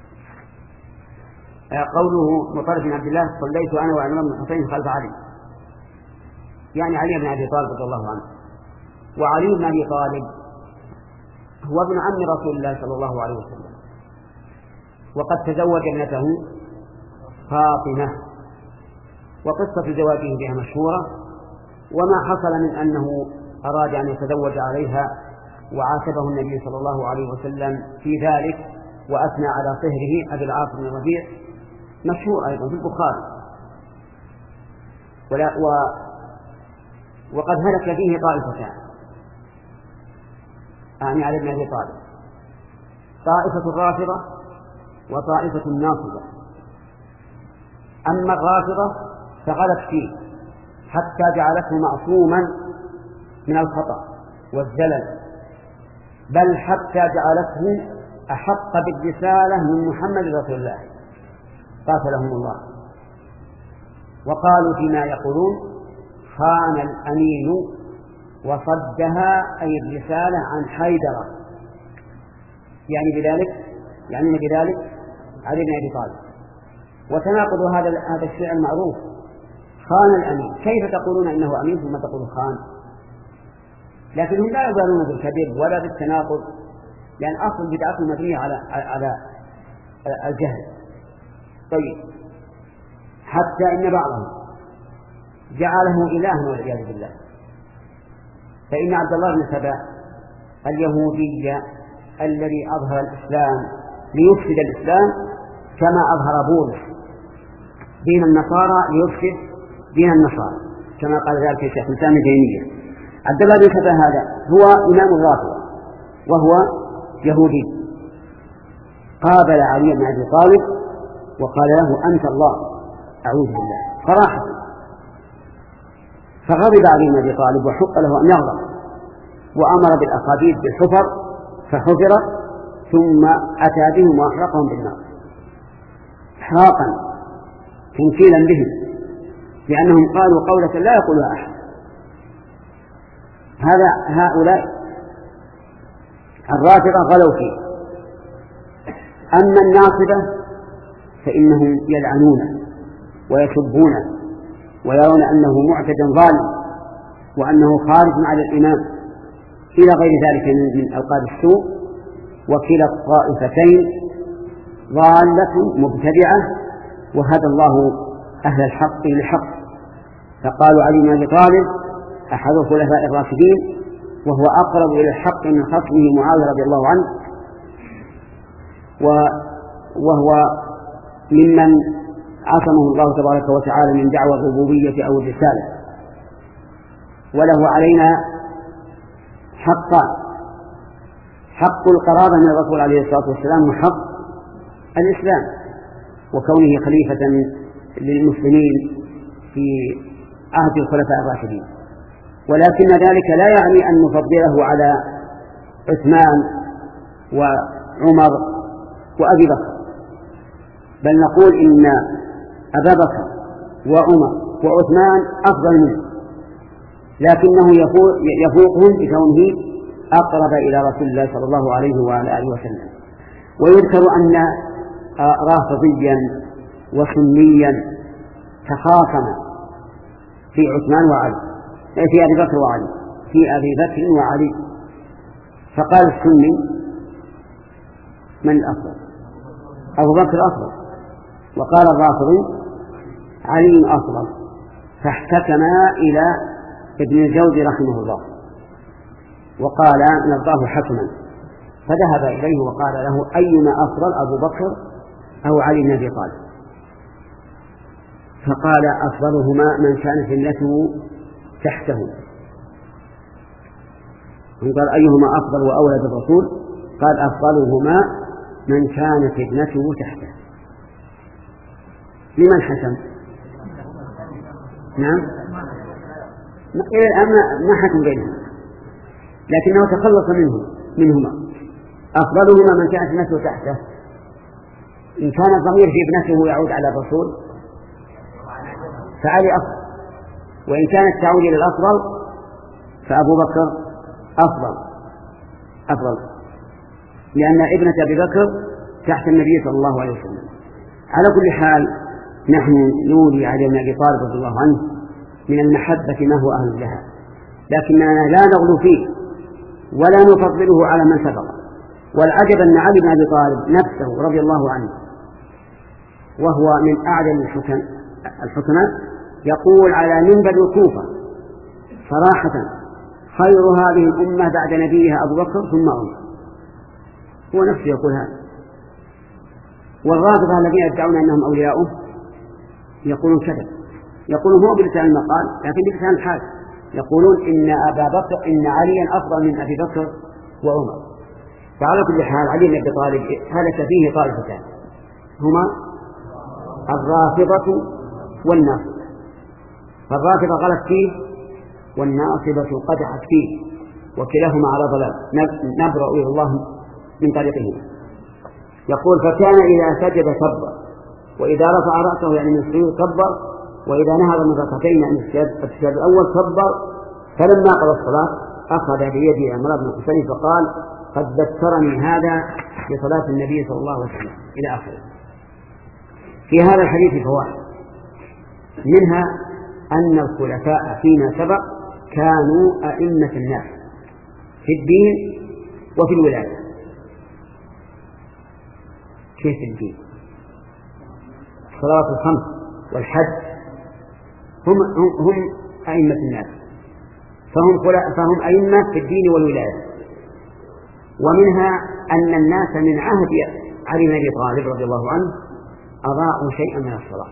قوله مطرف بن عبد الله صليت أنا وعمران بن حسين خلف علي، يعني علي بن أبي طالب رضي الله عنه. وعلي بن أبي طالب هو ابن عم رسول الله صلى الله عليه وسلم، وقد تزوج ابنته فاطمة، وقصة زواجه بها مشهورة، وما حصل من أنه أراد أن يتزوج عليها وعاتبه النبي صلى الله عليه وسلم في ذلك وأثنى على صهره أبي العاص بن الربيع مشهور أيضا في البخاري. ولا و وقد هلك فيه طائفتان، أعني على ابن أبي طالب، طائفة الرافضة وطائفة الناصبة. أما الرافضة فغلت فيه حتى جعلته معصوما من الخطأ والزلل، بل حتى جعلته أحق بالرسالة من محمد رسول الله قاتلهم الله. وقالوا فيما يقولون خان الأمين وصدها أي الرسالة عن حيدرة، يعني بذلك يعني بذلك علي بن أبي طالب. وتناقض هذا هذا الشيء المعروف، خان الأمين، كيف تقولون إنه أمين ثم تقولوا خان؟ لكنهم لا يبالون بالكذب ولا بالتناقض، لأن أصل البدعة مبنية على على الجهل. طيب، حتى إن بعضهم جعله إلها والعياذ بالله. فإن عبد الله بن سبأ اليهودي الذي أظهر الإسلام ليفسد الإسلام كما أظهر بولس دين النصارى ليفسد دين النصارى، كما قال ذلك الشيخ الإسلام ابن تيمية. عبد الله بن سبأ هذا هو إمام الرافضة وهو يهودي، قابل علي بن أبي طالب وقال له أنت الله، أعوذ بالله، صراحة. فغضب علي بن أبي طالب وحق له أن يغضب، وأمر بالأخابيث بالحفر فحفرت، ثم أتى بهم وأحرقهم بالنار إحراقا تنكيلا بهم، لأنهم قالوا قولة لا يقولها أحد. هذا هؤلاء الرافضة غلوا فيه. أما الناصبة فإنهم يلعنونه ويسبونه ويرون أنه معتد ظالم وأنه خارج على الإمام إلى غير ذلك من ألقاب السوء. وكلا الطائفتين ضالة مبتدعة، وهدى الله أهل الحق للحق. فقالوا علي بن أبي طالب أحد الخلفاء الراشدين، وهو أقرب إلى الحق من خصمه معاوية رضي الله عنه، وهو ممن عصمه الله تبارك وتعالى من دعوى الربوبية أو الرسالة. وله علينا حقان: حق القرابة من الرسول عليه الصلاة والسلام، وحق الإسلام وكونه خليفة للمسلمين في عهد الخلفاء الراشدين. ولكن ذلك لا يعني أن نفضله على عثمان وعمر وأبي بكر، بل نقول إن أبا بكر وعمر وعثمان أفضل منه، لكنه يفوقهم بكونه أقرب إلى رسول الله صلى الله عليه وعلى آله وسلم. ويذكر أن رافضيا وسنيا تخاصم في عثمان وعلي، في أبي بكر وعلي في أبي بكر وعلي، فقال السني: من الأفضل؟ أبو بكر أفضل. وقال الرافضي: علي أفضل. فاحتكما إلى ابن الجوزي رحمه الله وقال: نرضاه حكما. فذهب إليه وقال له: أيما أفضل، أبو بكر أو علي بن أبي طالب؟ فقال: أفضلهما من كانت ابنته تحته. قال: أيهما أفضل وأولى بالرسول؟ قال: أفضلهما من كانت ابنته تحته. لمن حكم؟ نعم، إلى الآن ما حكم بينهم، لكنه تخلص منه منهما. أفضلهما من كانت ابنته تحته. إن كان الضمير في ابنته يعود على الرسول فعلي أفضل، وإن كانت تعود إلى الأفضل فأبو بكر أفضل أفضل لأن ابنة أبي بكر تحت النبي صلى الله عليه وسلم. على كل حال نحن نولي علي بن أبي طالب رضي الله عنه من المحبة ما هو أهل لها، لكننا لا نغلو فيه ولا نفضله على من سبق. والعجب أن علي بن أبي طالب نفسه رضي الله عنه وهو من أعلم الحكماء يقول على منبر الكوفة صراحة: خير هذه الأمة بعد نبيها أبو بكر ثم عمر. هو نفسه يقول هذا. والرافضة الذين يدعون أنهم أولياؤه يقولون كذا، يقولون هو بلسان المقال لكن بلسان الحال، يقولون إن أبا بكر إن عليا أفضل من أبي بكر وعمر. فعلى كل حال علي بن أبي طالب هلك فيه طائفتان، هما الرافضة والناصبة. فالرافضة غلط فيه والناصبة قدحت فيه، وكلاهما على ضلال، نبرأ إلى الله من طريقهما. يقول: فكان إذا سجد كبر، وإذا رفع رأسه يعني من السجود كبر، وإذا نهض من ركعتين يعني السجود الأول كبر. فلما قضى الصلاة أخذ بيد عمرو بن حسين فقال: قد ذكرني هذا بصلاة النبي صلى الله عليه وسلم إلى آخره. في هذا الحديث فوائد، منها أن الخلفاء فيما سبق كانوا أئمة الناس في الدين وفي الولاية. كيف الدين؟ الصلوات الخمس والحج هم هم أئمة الناس، فهم فهم أئمة في الدين والولاية. ومنها أن الناس من عهد علي بن أبي طالب رضي الله عنه أضاعوا شيئا من الصلاة،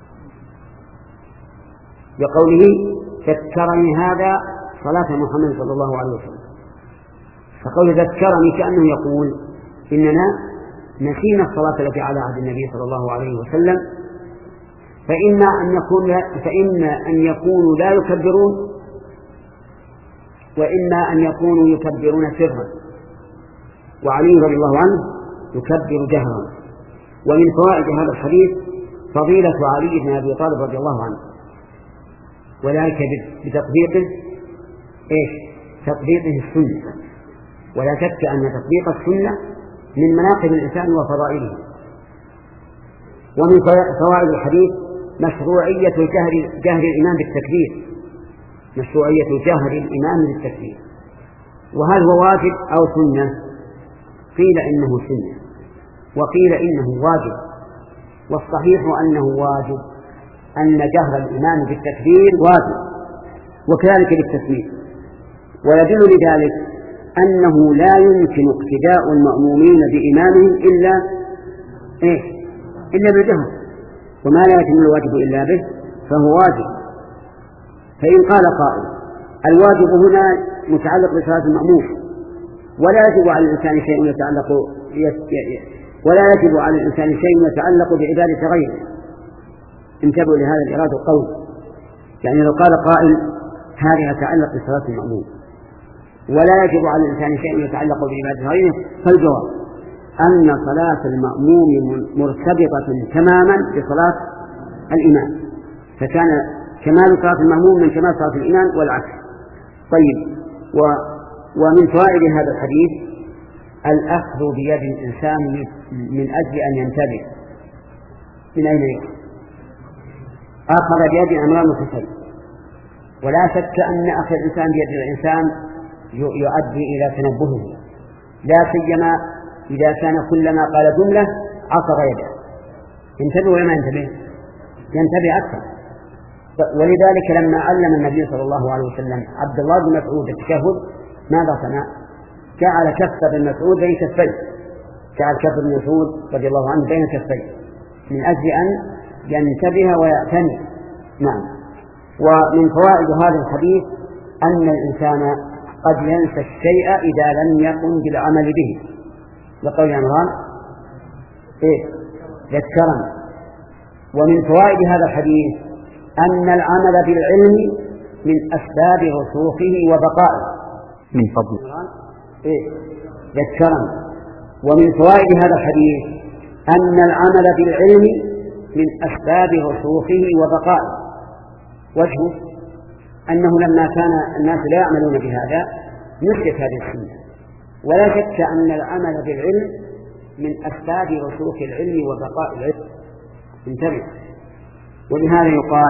بقوله ذكرني هذا صلاة محمد صلى الله عليه وسلم. فقول ذكرني كأنه يقول إننا نسينا الصلاة التي على عهد النبي صلى الله عليه وسلم، فإما أن يكون فإما أن يكونوا لا يكبرون، وإما أن يكونوا يكبرون سرا، وعلي رضي الله عنه يكبر جهرا. ومن فوائد هذا الحديث فضيلة علي بن أبي طالب رضي الله عنه، وذلك بتطبيقه إيش؟ تطبيقه السنة. ولا شك أن تطبيق السنة من مناقب الإنسان وفضائله. ومن فوائد الحديث مشروعية جهر, جهر الإمام بالتكبير، مشروعية جهر الإمام بالتكبير. وهل هو واجب أو سنة؟ قيل إنه سنة وقيل إنه واجب، والصحيح أنه واجب، أن جهر الإمام بالتكبير واجب، وكذلك بالتسمية. ويدل لذلك أنه لا يمكن اقتداء المأمومين بإمامهم إلا إيه؟ إلا بالجهر، وما لا يتم الواجب إلا به فهو واجب. فإن قال قائل الواجب هنا متعلق بصلاة المأموم، ولا يجب على الإنسان شيء يتعلق ولا يجب على الإنسان شيء يتعلق بعبادة غيره، انتبهوا لهذا الإرادة القول. يعني لو قال قائل هذا يتعلق بصلاة المأموم ولا يجب على الإنسان شيء يتعلق بعبادة غيره، فالجواب أن صلاة المأموم مرتبطة تماما بصلاة الإمام، فكان كمال صلاة المأموم من كمال صلاة الإمام والعكس. طيب، و ومن فوائد هذا الحديث الأخذ بيد الإنسان من أجل أن ينتبه. من أين يأخذ؟ أخذ بيد أمران متسلسل، ولا شك أن أخذ الإنسان بيد الإنسان يؤدي إلى تنبهه، لا سيما إذا كان كلما قال جملة عصر يده. ينتبه ولا ما ينتبه؟ ينتبه أكثر. ولذلك لما علم النبي صلى الله عليه وسلم عبد الله بن مسعود التشهد ماذا صنع؟ جعل كف بن مسعود بين كفيه، جعل كف بن مسعود رضي الله عنه بين كفيه من أجل أن ينتبه ويعتني. نعم. ومن فوائد هذا الحديث أن الإنسان قد ينسى الشيء إذا لم يقم بالعمل به، لقول عمران إيه؟ ذكرني. ومن فوائد هذا الحديث أن العمل بالعلم من أسباب رسوخه وبقائه. من فضل إيه؟ ذكرني. ومن فوائد هذا الحديث أن العمل بالعلم من أسباب رسوخه وبقائه. وجهه أنه لما كان الناس لا يعملون بهذا نسيت هذه السنة. ولا شك أن العمل بالعلم من أسباب رسوخ العلم وبقاء العلم. انتبه. ولهذا يقال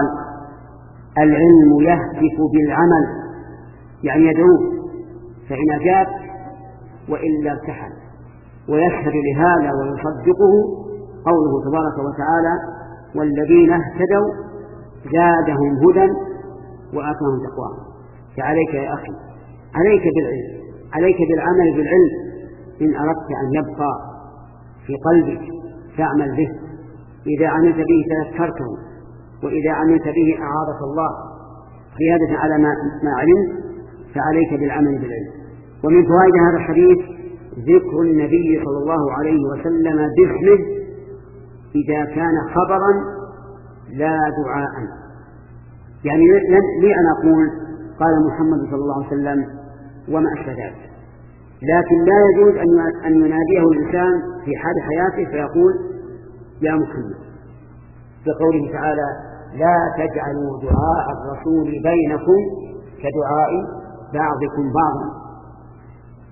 العلم يهتف بالعمل، يعني يدعوه، فإن أجاب وإلا ارتحل. ويشهد لهذا ويصدقه قوله تبارك وتعالى والذين اهتدوا زادهم هدى وآتاهم تقواهم. فعليك يا أخي، عليك بالعلم، عليك بالعمل بالعلم. إن أردت أن يبقى في قلبك فاعمل به، إذا عملت به تذكرته، وإذا عملت به أعاذك الله زيادة على ما, ما علمت، فعليك بالعمل بالعلم. ومن فوائد هذا الحديث ذكر النبي صلى الله عليه وسلم باسمه إذا كان خبرا لا دعاء. يعني لي أن أقول قال محمد صلى الله عليه وسلم وما أشبه ذلك، لكن لا يجوز أن يناديه الإنسان في حال حياته فيقول يا محمد، بقوله تعالى لا تجعلوا دعاء الرسول بينكم كدعاء بعضكم بعضا.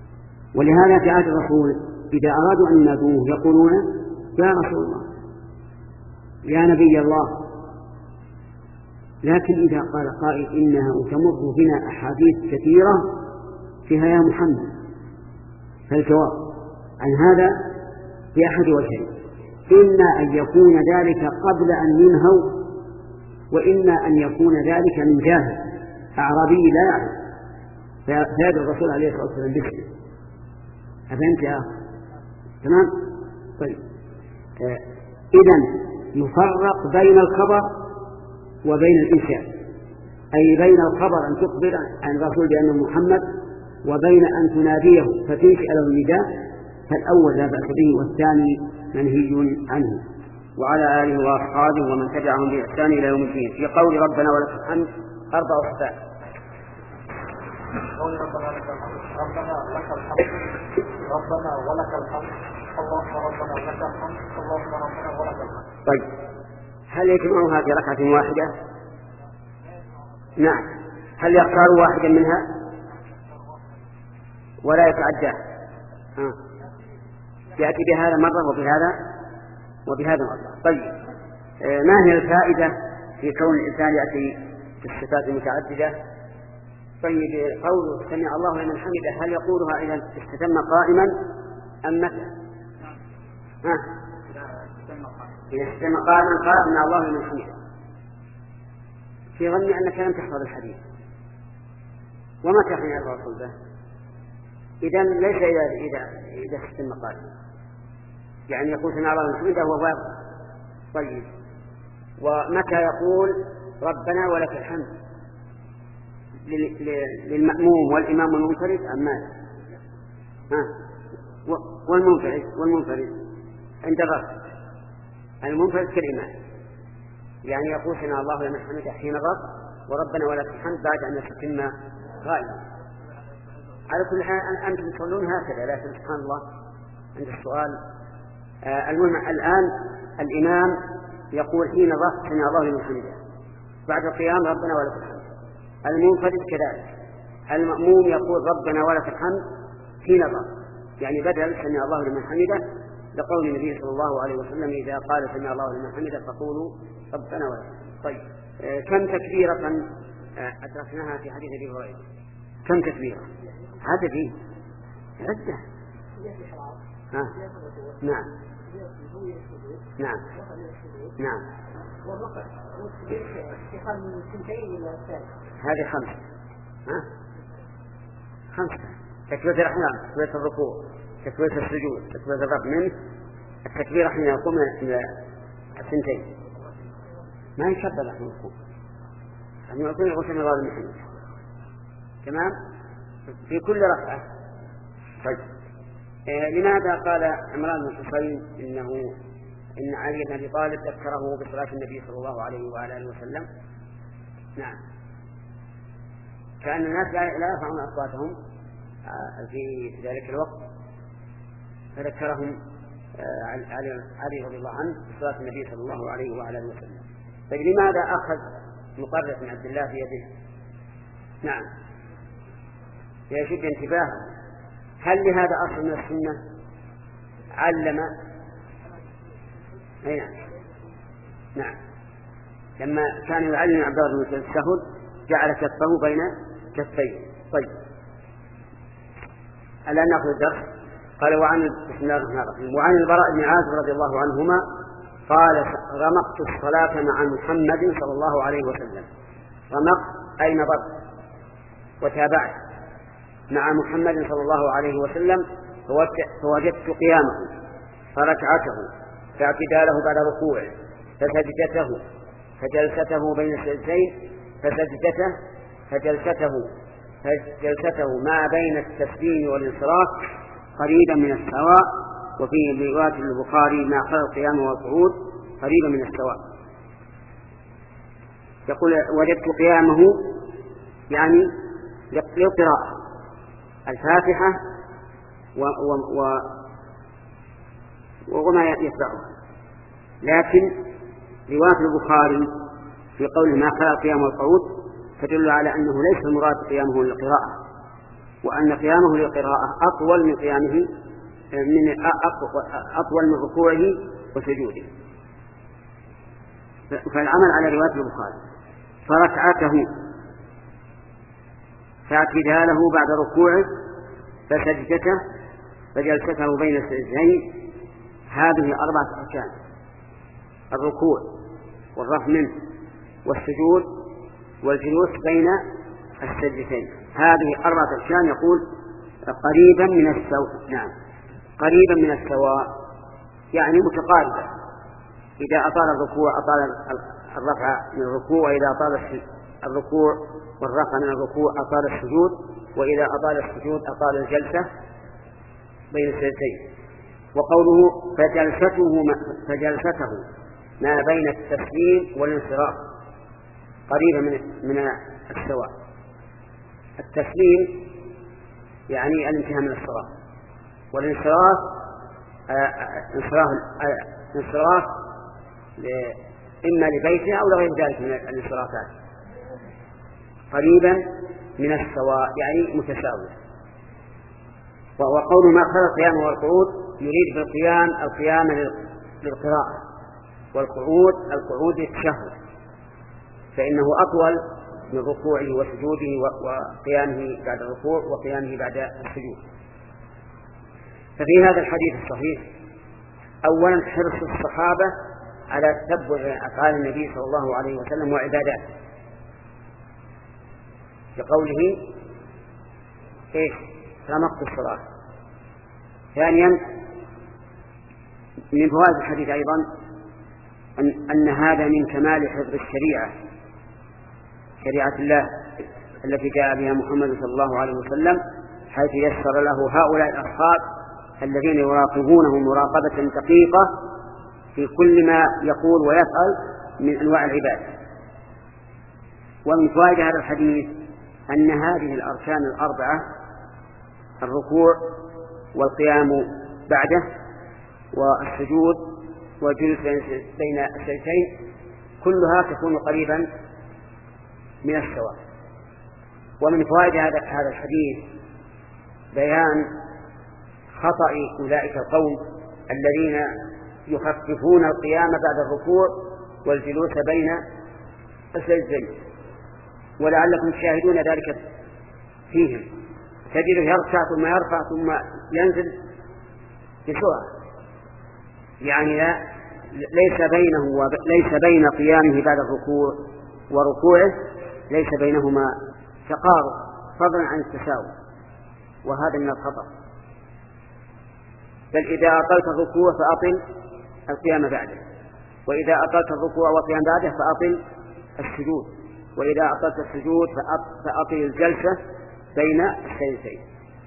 ولهذا في عهد الرسول إذا أرادوا أن ينادوه يقولون يا رسول الله يا نبي الله. لكن إذا قال قائل إنها تمر بنا أحاديث كثيرة فيها يا محمد، فالجواب عن هذا بأحد وجهين: إما أن يكون ذلك قبل أن ينهوا، وإما أن يكون ذلك من جاهل أعرابي لا يعرف فيدعو الرسول عليه الصلاة والسلام باسمه. أفهمت يا أخي؟ تمام؟ طيب آه إذن يفرق بين الخبر وبين الإنشاء، أي بين الخبر أن تخبر عن الرسول بأنه محمد، وبين أن تناديه فتنشئ له النداء، فالأول لا بأس به والثاني منهي عنه. وعلى آله وأصحابه ومن تبعهم بإحسان إلى يوم الدين. في قول ربنا ولك الحمد أربع صفات. قول ربنا ولك الحمد، ربنا لك الحمد، ربنا ولك الحمد، اللهم ربنا لك الحمد، اللهم ربنا ولك الحمد. طيب هل يجمعها في ركعة واحدة؟ نعم. هل يختار واحدا منها ولا يتعدى؟ آه. يأتي بهذا مرة وبهذا وبهذا مرة. طيب آه ما هي الفائدة في كون الإنسان يأتي بالصفات المتعددة؟ طيب قوله سمع الله لمن حمده هل يقولها إذا استتم قائما أم متى؟ ها؟ إذا استتم قائما قال سمع الله لمن حمده، في ظني أنك لم تحفظ الحديث. ومتى حين الرسول به؟ إذا ليس إذا إذا إذا استتم قائما، يعني يقول سمع الله لمن حمده وهو واقف. طيب ومتى يقول ربنا ولك الحمد؟ للمأموم والإمام والمنفرد أم ماذا؟ ها؟ والمنفرد والمنفرد عند الرفع، المنفرد كالإمام، يعني يقول سمع الله لمن حمده حين الرفع وربنا ولك الحمد بعد أن يتم قائما. على كل حال أنتم تصلون هكذا، لكن سبحان الله عند السؤال آه المهم الآن الإمام يقول حين الرفع سمع الله لمن حمده، بعد القيام ربنا ولك الحمد. المنفرد كذلك، المأموم يقول ربنا ولك الحمد حين الرفع، يعني بدل سمع الله لمن حمده، لقول النبي صلى الله عليه وسلم إذا قال سمع الله لمن حمده فقولوا ربنا ولك الحمد. طيب آه كم تكبيرة آه أدركناها في حديث أبي هريرة؟ كم تكبيرة؟ هذا فيه عدة. ها نعم نعم نعم هذه خمسة. ها خمسة: تكبيرة الإحرام، تكبيرة الركوع، تكبيرة السجود، تكبيرة الرفع منه، التكبير حين يقوم من الثنتين، ما يكبر حين يقوم، حين يقوم يقول سمع الله لمن حمده. تمام في كل ركعة. طيب آه لماذا قال عمران بن حصين إنه إن علي بن أبي طالب ذكره بصلاة النبي صلى الله عليه وعلى آله وسلم؟ نعم، كأن الناس لا يرفعون أصواتهم في ذلك الوقت، فذكرهم علي رضي الله عنه بصلاة النبي صلى الله عليه وعلى آله وسلم. طيب لماذا أخذ مقرة من عبد الله في يده؟ نعم يشد انتباهه. هل لهذا أصل من السنة؟ علم نعم نعم لما كان يعلم عبد الله بن التشهد جعل كفه بين كفيه. طيب الآن نأخذ الدرس. قال وعن بسم الله الرحمن الرحيم وعن البراء بن عازب رضي الله عنهما قال رمقت الصلاة مع محمد صلى الله عليه وسلم. رمقت أي نظرت وتابعت مع محمد صلى الله عليه وسلم فوجدت قيامه فركعته فاعتداله بعد ركوعه فسجدته فجلسته بين السجدتين فسجدته فجلسته فجلسته ما بين التسليم والانصراف قريبا من السواء. وفي رواية البخاري ما قال القيام والقعود قريبا من السواء. يقول وجدت قيامه يعني للقراءة الفاتحة و و و وما يتبعها. لكن رواية البخاري في قوله ما قال القيام والقعود تدل على أنه ليس المراد قيامه للقراءة، وأن قيامه للقراءة أطول من قيامه من أطول من ركوعه وسجوده. فالعمل على رواية البخاري. فركعته فاعتداله بعد ركوعه فسجدته فجلسته بين السجدين، هذه أربعة أركان: الركوع والرفع منه والسجود والجلوس بين السجدتين. هذه أربعة أركان. يقول قريبا من السواء. نعم، قريبا من السواء يعني متقاربة. إذا أطال الركوع أطال الرفع من الركوع، وإذا أطال الركوع والرفع من الركوع أطال السجود، وإذا أطال السجود أطال الجلسة بين السجدتين. وقوله فجلسته فجلسته ما بين التسليم والانصراف قريبا من من السواء. التسليم يعني الانتهاء من الصلاة، والانصراف انصراف انصراف إما لبيته أو لغير ذلك من الانصرافات. قريبا من السواء يعني متساوية. وقول ما خلى القيام والقعود يريد بالقيام القيام للقراءة، والقعود القعود للتشهد، فإنه أطول من ركوعه وسجوده وقيامه بعد الركوع وقيامه بعد السجود. ففي هذا الحديث الصحيح أولا حرص الصحابة على تتبع أفعال النبي صلى الله عليه وسلم وعباداته، بقوله إيش رمقت الصلاة. ثانيا من فوائد الحديث أيضا أن, أن هذا من كمال حفظ الشريعة، شريعة الله التي جاء بها محمد صلى الله عليه وسلم، حيث يسر له هؤلاء الأصحاب الذين يراقبونه مراقبة دقيقة في كل ما يقول ويفعل من أنواع العبادة. ومن فوائد هذا الحديث أن هذه الأركان الأربعة الركوع والقيام بعده والسجود والجلوس بين السجدتين كلها تكون قريبا من السواء. ومن فوائد هذا هذا الحديث بيان خطأ أولئك القوم الذين يخففون القيام بعد الركوع والجلوس بين السجدتين، ولعلكم تشاهدون ذلك فيهم. تجده يركع ثم يرفع ثم ينزل بسرعة، يعني لا ليس بينه وليس بين قيامه بعد الركوع وركوعه ليس بينهما تقارب فضلا عن التساوي، وهذا من الخطأ. بل إذا أطلت الركوع فأطل القيام بعده، وإذا أطلت الركوع والقيام بعده فأطل السجود، وإذا أطلت السجود فأطل الجلسة بين السجدتين.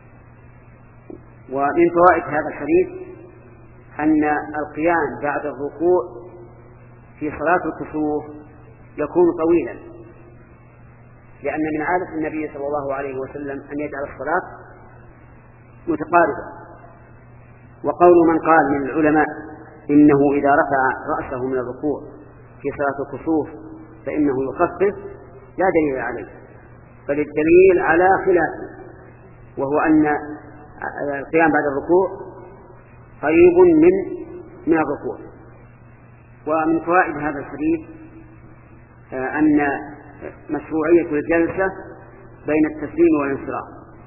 ومن فوائد هذا الحديث أن القيام بعد الركوع في صلاة الكسوف يكون طويلا، لأن من عادة النبي صلى الله عليه وسلم أن يجعل الصلاة متقاربة. وقول من قال من العلماء إنه إذا رفع رأسه من الركوع في صلاة الكسوف فإنه يخفف لا دليل عليه، بل الدليل على خلافه، وهو أن القيام بعد الركوع قريب من من الركوع. ومن فوائد هذا الحديث أن مشروعية الجلسة بين التسليم والانصراف،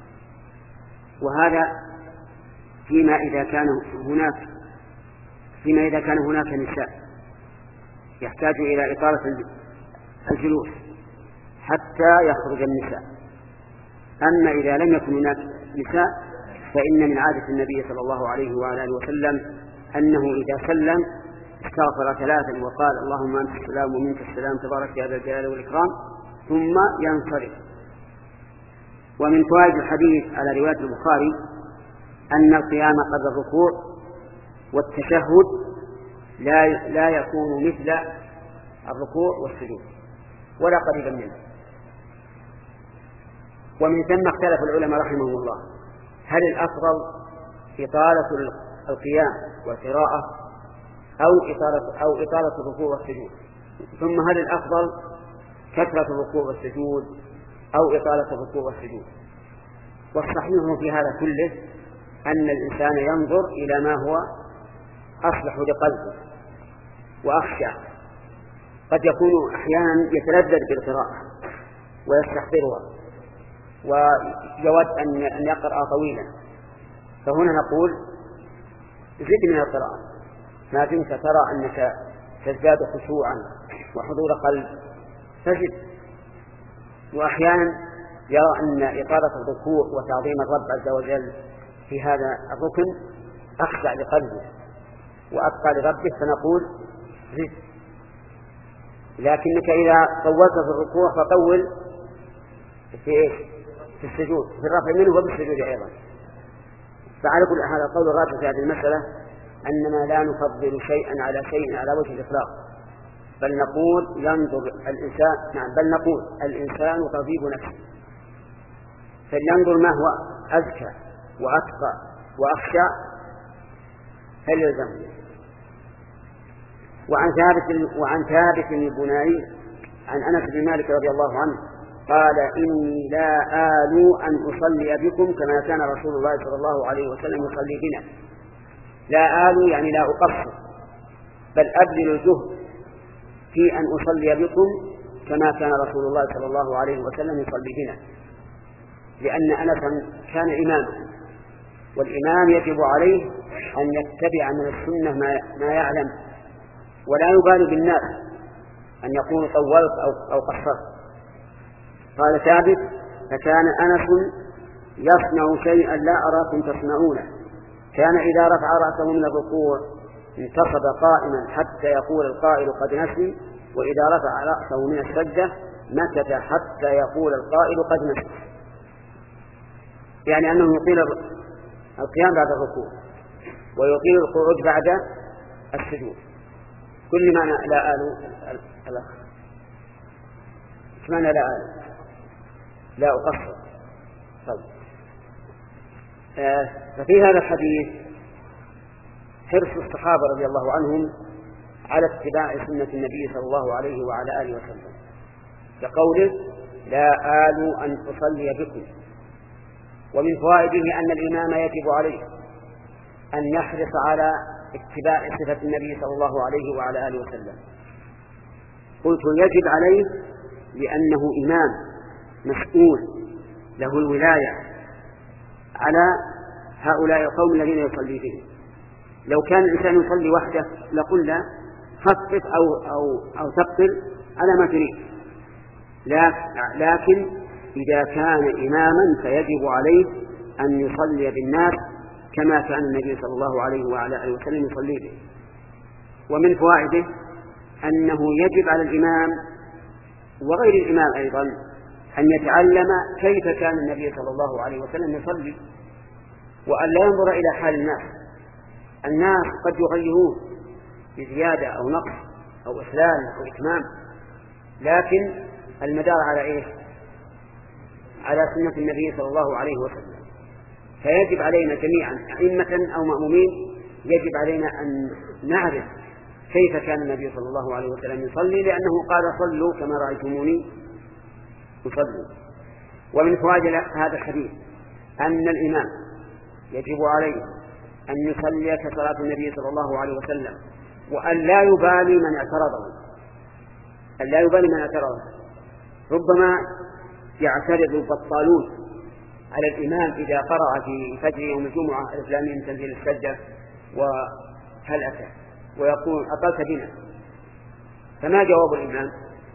وهذا فيما إذا كان هناك فيما إذا كان هناك نساء يحتاج إلى إطالة الجلوس حتى يخرج النساء. أما إذا لم يكن هناك نساء فإن من عادة النبي صلى الله عليه وعلى آله وسلم أنه إذا سلم استغفر ثلاثا وقال اللهم أنت السلام ومنك السلام تبارك يا ذا الجلال والإكرام ثم ينصرف. ومن فوائد الحديث على رواية البخاري أن القيام قبل الركوع والتشهد لا لا يكون مثل الركوع والسجود ولا قريبا منه. ومن ثم اختلف العلماء رحمهم الله هل الأفضل إطالة القيام والقراءة أو إطالة أو إطالة الركوع والسجود، ثم هل الأفضل كثرة الركوع والسجود أو إطالة الركوع والسجود. والصحيح في هذا كله أن الإنسان ينظر إلى ما هو أصلح لقلبه وأخشع. قد يكون أحيانا يتلذذ بالقراءة ويستحضرها ويود أن يقرأ طويلا، فهنا نقول زد من القراءة ما دمت ترى أنك تزداد خشوعا وحضور قلب فزد. وأحيانا يرى أن إطالة الركوع وتعظيم الرب عز وجل في هذا الركن أخشع لقلبه وأبقى لربه، فنقول زد. لكنك إذا طولت في الركوع فطول في إيش؟ في السجود، في الرفع منه وبالسجود أيضا. فعلى كل هذا القول الراجح في هذه المسألة أننا لا نفضل شيئا على شيء على وجه الإطلاق، بل نقول ينظر الإنسان نعم بل نقول الإنسان طبيب نفسه، فلينظر ما هو أزكى وأتقى وأخشع فليلزمه. وعن ثابت وعن ثابت البناني عن أنس بن مالك رضي الله عنه قال إني لا آل أن أصلي بكم كما كان رسول الله صلى الله عليه وسلم يصلي بنا. لا آل يعني لا أقصر، بل أبذل الجهد في أن أصلي بكم كما كان رسول الله صلى الله عليه وسلم يصلي بنا، لأن أنسا كان إماما، والإمام يجب عليه أن يتبع من السنة ما يعلم ولا يبالي بالناس أن يكون طولت أو, أو قصرت. قال ثابت فكان أنس يصنع شيئا لا أراكم تصنعونه، كان إذا رفع رأسه من الركوع انتصب قائما حتى يقول القائل قد نسي، وإذا رفع رأسه من السجدة مكث حتى يقول القائل قد نسي، يعني أنه يطيل القيام بعد الركوع ويطيل القعود بعد السجود. كل ما لا آل الأخ اسمعنا لا آل لا أقصر. طيب. آه ففي هذا الحديث حرص الصحابة رضي الله عنهم على اتباع سنة النبي صلى الله عليه وعلى آله وسلم، كقوله لا آل أن أصلي بكم. ومن فوائده أن الإمام يجب عليه أن يحرص على اتباع صفة النبي صلى الله عليه وعلى آله وسلم. قلت يجب عليه لأنه إمام مسؤول له الولاية على هؤلاء القوم الذين يصلي بهم. لو كان الإنسان يصلي وحده لقلنا خفف أو, أو, أو تقتل على ما تريد، لكن إذا كان إماما فيجب عليه أن يصلي بالناس كما كان النبي صلى الله عليه وعلى آله وسلم يصلي به. ومن فوائده أنه يجب على الإمام وغير الإمام أيضا أن يتعلم كيف كان النبي صلى الله عليه وسلم يصلي، وأن لا ينظر إلى حال الناس. الناس قد يغيرون بزيادة أو نقص أو إخلال أو إتمام، لكن المدار على إيش؟ على سنة النبي صلى الله عليه وسلم. فيجب علينا جميعا أئمة أو مأمومين يجب علينا أن نعرف كيف كان النبي صلى الله عليه وسلم يصلي، لأنه قال صلوا كما رأيتموني يصلي. ومن فوائد هذا الحديث أن الإمام يجب عليه أن يصلي كصلاة النبي صلى الله عليه وسلم، وأن لا يبالي من اعترضه أن لا يبالي من اعترضه. ربما يعترض البطالون على الإمام إذا قرأ في فجر يوم الجمعة الإسلامي من تنزيل السجدة وهل أتى ويقول أطلت بنا، فما جواب الإمام؟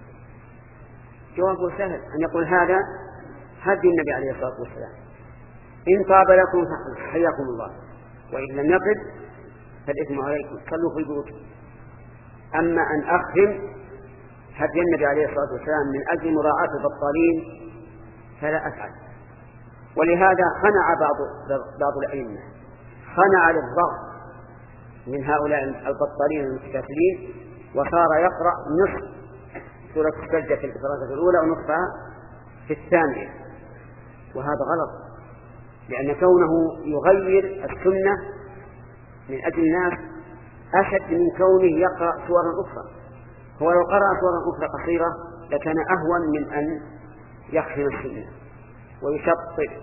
جوابه سهل، أن يقول هذا هدي النبي عليه الصلاة والسلام، إن طاب لكم حياكم الله، وإن لم يطب فالإثم عليكم، صلوا في بيوتكم. أما أن أخدم هدي النبي عليه الصلاة والسلام من أجل مراعاة البطالين فلا أفعل. ولهذا خنع بعض بعض الأئمة خنع للضغط من هؤلاء البطالين المتكاسلين، وصار يقرأ نصف سورة السجدة في الدرجة الأولى ونصفها في الثانية، وهذا غلط، لأن كونه يغير السنة من أجل الناس أشد من كونه يقرأ سورا أخرى. هو لو قرأ سورا أخرى قصيرة لكان أهون من أن يختم السنة ويشطب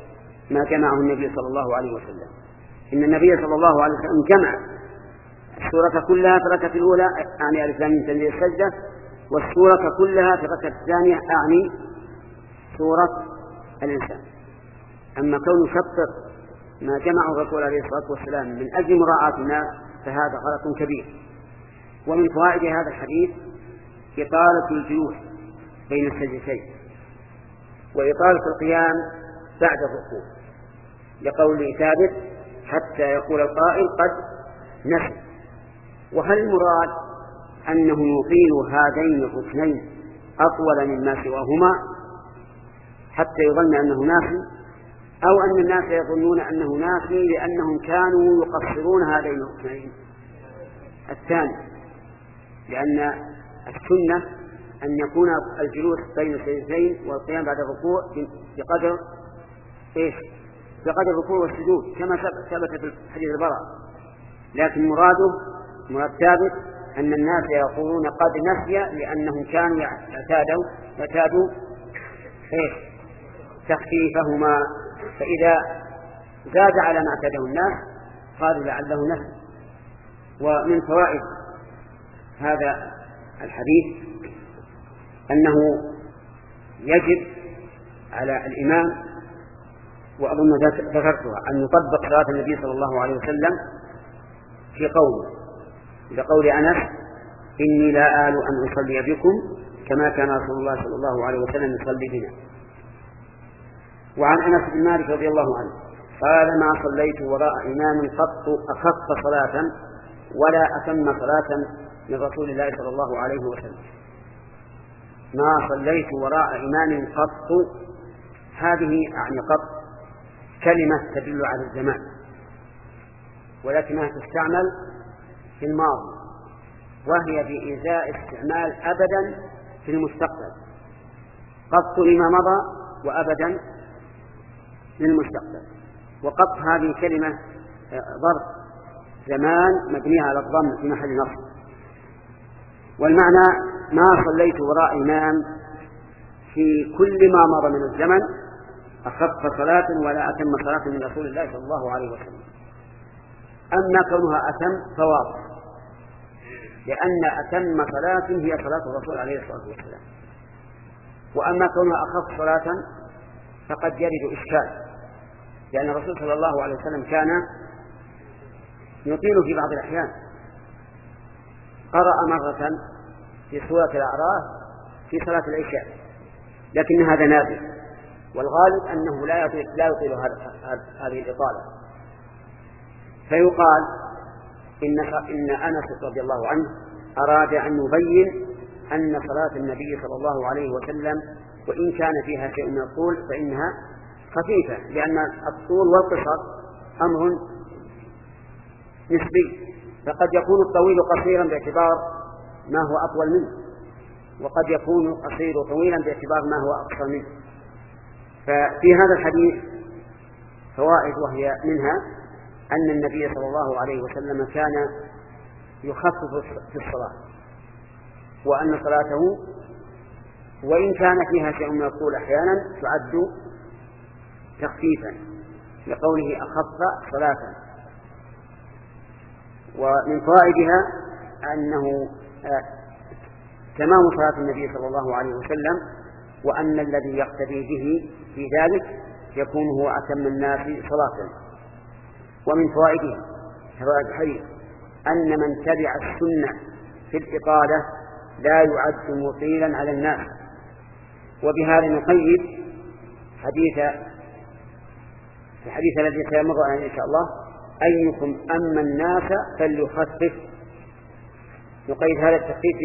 ما جمعه النبي صلى الله عليه وسلم. إن النبي صلى الله عليه وسلم جمع السورة كلها في الركعة الأولى أعني ألف لام ميم تنزيل السجدة، والسورة كلها في الركعة الثانية أعني سورة الإنسان. أما كون يشطر ما جمعه الرسول عليه الصلاة والسلام من أجل مراعاة الناس فهذا غلط كبير. ومن فوائد هذا الحديث إطالة الجلوس بين السجدتين وإطالة القيام بعد الركوع، لقول ثابت حتى يقول القائل قد نسي. وهل المراد أنه يطيل هذين الركنين أطول مما سواهما حتى يظن أنه ناسي، أو أن الناس يظنون أنه ناسي لأنهم كانوا يقصرون هذين الركنين؟ الثاني، لأن السنة أن يكون الجلوس بين السجدتين والقيام بعد الركوع بقدر إيش؟ بقدر الركوع والسجود كما ثبت في حديث البراء. لكن مراده مراد ثابت أن الناس يقولون قد نسي لأنهم كانوا يعتادوا يعتادوا إيش؟ تخفيفهما، فإذا زاد على ما اعتاده الناس قالوا لعله نسي. ومن فوائد هذا الحديث أنه يجب على الإمام، وأظن ذكرتها، أن يطبق صلاة النبي صلى الله عليه وسلم في قوله لقول أنس إني لا آل أن أصلي بكم كما كان رسول الله صلى الله عليه وسلم يصلي بنا. وعن أنس بن مالك رضي الله عنه قال ما صليت وراء إمام قط أخف صلاة ولا أتم صلاة من رسول الله صلى الله عليه وسلم. ما صليت وراء إمام قط، هذه يعني قط كلمة تدل على الزمان، ولكنها تستعمل في الماضي، وهي بإزاء استعمال أبدا في المستقبل. قط لما مضى وأبدا للمستقبل. وقط هذه كلمة ظرف زمان مبنية على الضم في محل نصب. والمعنى ما صليت وراء إمام في كل ما مضى من الزمن أخف صلاة ولا أتم صلاة من رسول الله صلى الله عليه وسلم. أما كونها أتم فواضح، لأن أتم صلاة هي صلاة الرسول عليه الصلاة والسلام. وأما كونها أخف صلاة فقد يرد إشكال، لأن الرسول صلى الله عليه وسلم كان يطيل في بعض الأحيان. قرأ مرة في سورة الأعراف في صلاة العشاء، لكن هذا نادر، والغالب أنه لا يطيل, لا يطيل هذه الإطالة. فيقال إن, إن أنس رضي الله عنه أراد أن يبين أن صلاة النبي صلى الله عليه وسلم وإن كان فيها شيء من الطول فإنها خفيفة، لأن الطول والقصر أمر نسبي، فقد يكون الطويل قصيرا باعتبار ما هو أطول منه، وقد يكون القصير طويلا باعتبار ما هو أقصر منه. ففي هذا الحديث فوائد، وهي منها أن النبي صلى الله عليه وسلم كان يخفف في الصلاة، وأن صلاته وإن كان فيها شيء من الطول أحيانا تعد تخفيفا، لقوله أخف صلاة. ومن فوائدها أنه تمام صلاة النبي صلى الله عليه وسلم، وأن الذي يقتدي به في ذلك يكون هو أتم الناس صلاة. ومن فوائده فوائد الحديث أن من تبع السنة في الإطالة لا يعد مطيلا على الناس. وبهذا نقيد حديث الحديث الذي سيمر علينا إن شاء الله: أيكم أما الناس فليخفف. نقيد هذا التخفيف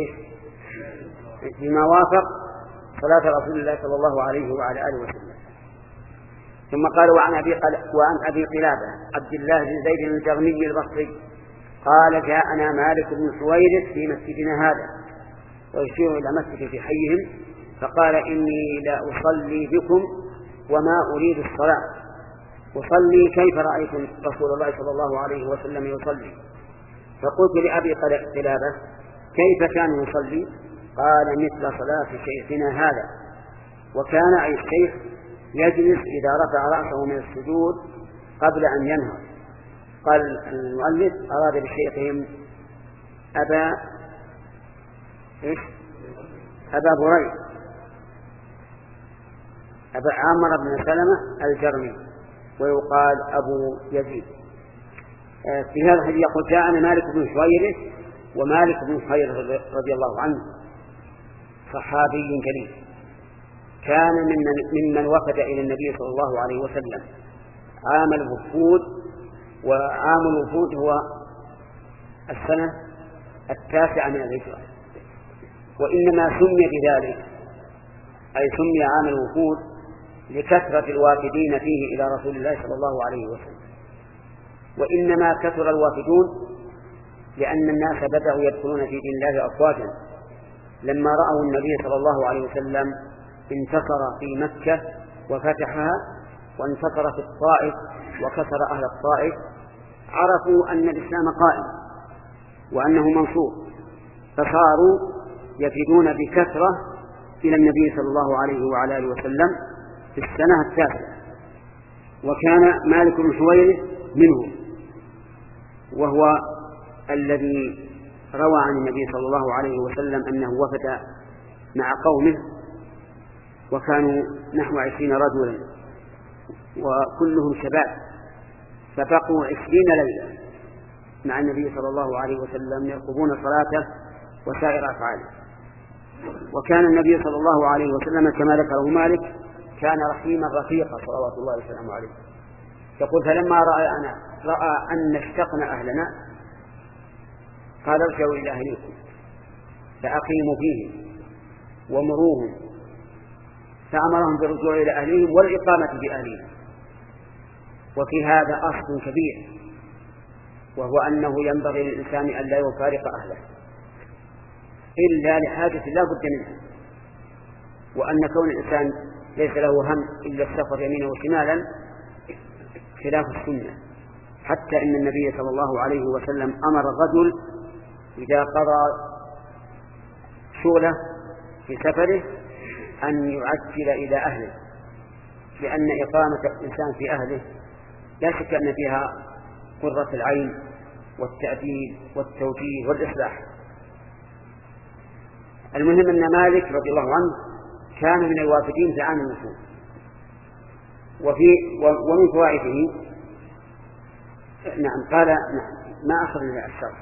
بما وافق صلاة رسول الله صلى الله عليه وعلى آله وسلم. ثم قال: وعن أبي, وعن أبي قلابة عبد الله بن زيد الجرمي البصري قال: جاءنا مالك بن حويرث في مسجدنا هذا، ويشير إلى مسجد في حيهم، فقال: إني لا أصلي بكم وما أريد الصلاة، أصلي كيف رأيتم رسول الله صلى الله عليه وسلم يصلي؟ فقلت لأبي قلابة: كيف كان يصلي؟ قال: مثل صلاة شيخنا هذا. وكان أي الشيخ يجلس إذا رفع رأسه من السجود قبل أن ينهض. قال المؤلف أراد بشيخهم أبا إيش؟ أبا بريد أبا عامر بن سلمة الجرمي، ويقال أبو يزيد. في هذا الحديث يقول جاءنا مالك بن حويرث، ومالك بن حويرث رضي الله عنه صحابي جليل، كان ممن, ممن وفد إلى النبي صلى الله عليه وسلم عام الوفود، وعام الوفود هو السنة التاسعة من الهجرة، وإنما سمي بذلك أي سمي عام الوفود لكثرة الوافدين فيه إلى رسول الله صلى الله عليه وسلم. وإنما كثر الوافدون لأن الناس بدأوا يدخلون في دين الله أفواجا، لما رأوا النبي صلى الله عليه وسلم انتصر في مكة وفتحها، وانتصر في الطائف وكسر أهل الطائف، عرفوا أن الإسلام قائم وأنه منصور، فصاروا يفدون بكثرة إلى النبي صلى الله عليه وعلى آله وسلم في السنة التاسعة، وكان مالك بن حويرث منهم، وهو الذي روى عن النبي صلى الله عليه وسلم أنه وفد مع قومه، وكانوا نحو عشرين رجلا وكلهم شباب، فبقوا عشرين ليلة مع النبي صلى الله عليه وسلم يرقبون صلاته وسائر أفعاله. وكان النبي صلى الله عليه وسلم كما ذكره مالك كان رحيما رفيقا صلوات الله وسلامه عليه، يقول فلما رأى, أنا رأى أن اشتقنا أهلنا قال ارجعوا إلى أهلكم فأقيموا فيهم ومروهم، فأمرهم بالرجوع إلى أهلهم والإقامة بأهلهم. وفي هذا أصل كبير، وهو أنه ينبغي للإنسان أن لا يفارق أهله إلا لحاجة لا بد منها، وأن كون الإنسان ليس له هم إلا السفر يمينا وشمالا خلاف السنة، حتى إن النبي صلى الله عليه وسلم أمر الرجل إذا قضى شغله في سفره أن يعجل إلى أهله، لأن إقامة الإنسان في أهله لا شك أن فيها قرة العين والتأديب والتوجيه والإصلاح. المهم أن مالك رضي الله عنه كان من الوافدين في عام الوفود. وفي ومن فوائده نعم قال نعم ما أخذنا الشرح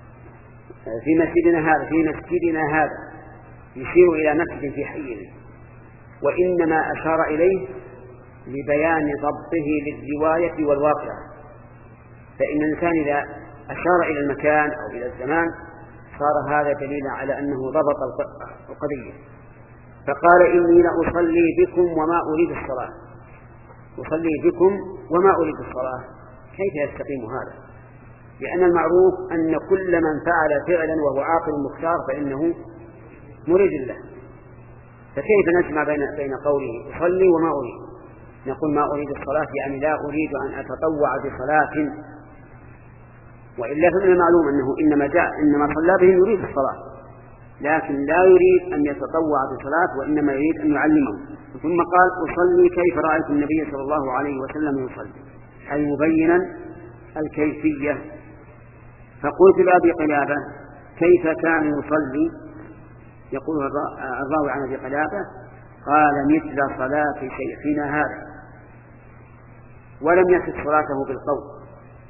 في مسجدنا هذا في مسجدنا هذا يشير إلى مسجد في حينا، وإنما أشار إليه لبيان ضبطه للرواية والواقع، فإن الإنسان إذا أشار إلى المكان أو إلى الزمان صار هذا دليلا على أنه ضبط القضية. فقال إني لأصلي بكم وما أريد الصلاة، أصلي بكم وما أريد الصلاة، كيف يستقيم هذا؟ لأن المعروف أن كل من فعل فعلا وهو عاقل مختار فإنه مريد له، فكيف نجمع بين بين قوله أصلي وما أريد؟ نقول ما أريد الصلاة يعني لا أريد أن أتطوع بصلاة، وإلا فمن المعلوم أنه إنما جاء إنما صلى بهم يريد الصلاة، لكن لا يريد أن يتطوع بصلاة وإنما يريد أن يعلمه. ثم قال أصلي كيف رأيت النبي صلى الله عليه وسلم يصلي، أي مبينا الكيفية. فقلت لأبي قلابة كيف كان يصلي؟ يقول الراوي عن أبي قلابة قال مثل صلاة شيخنا هذا، ولم يصف صلاته بالقول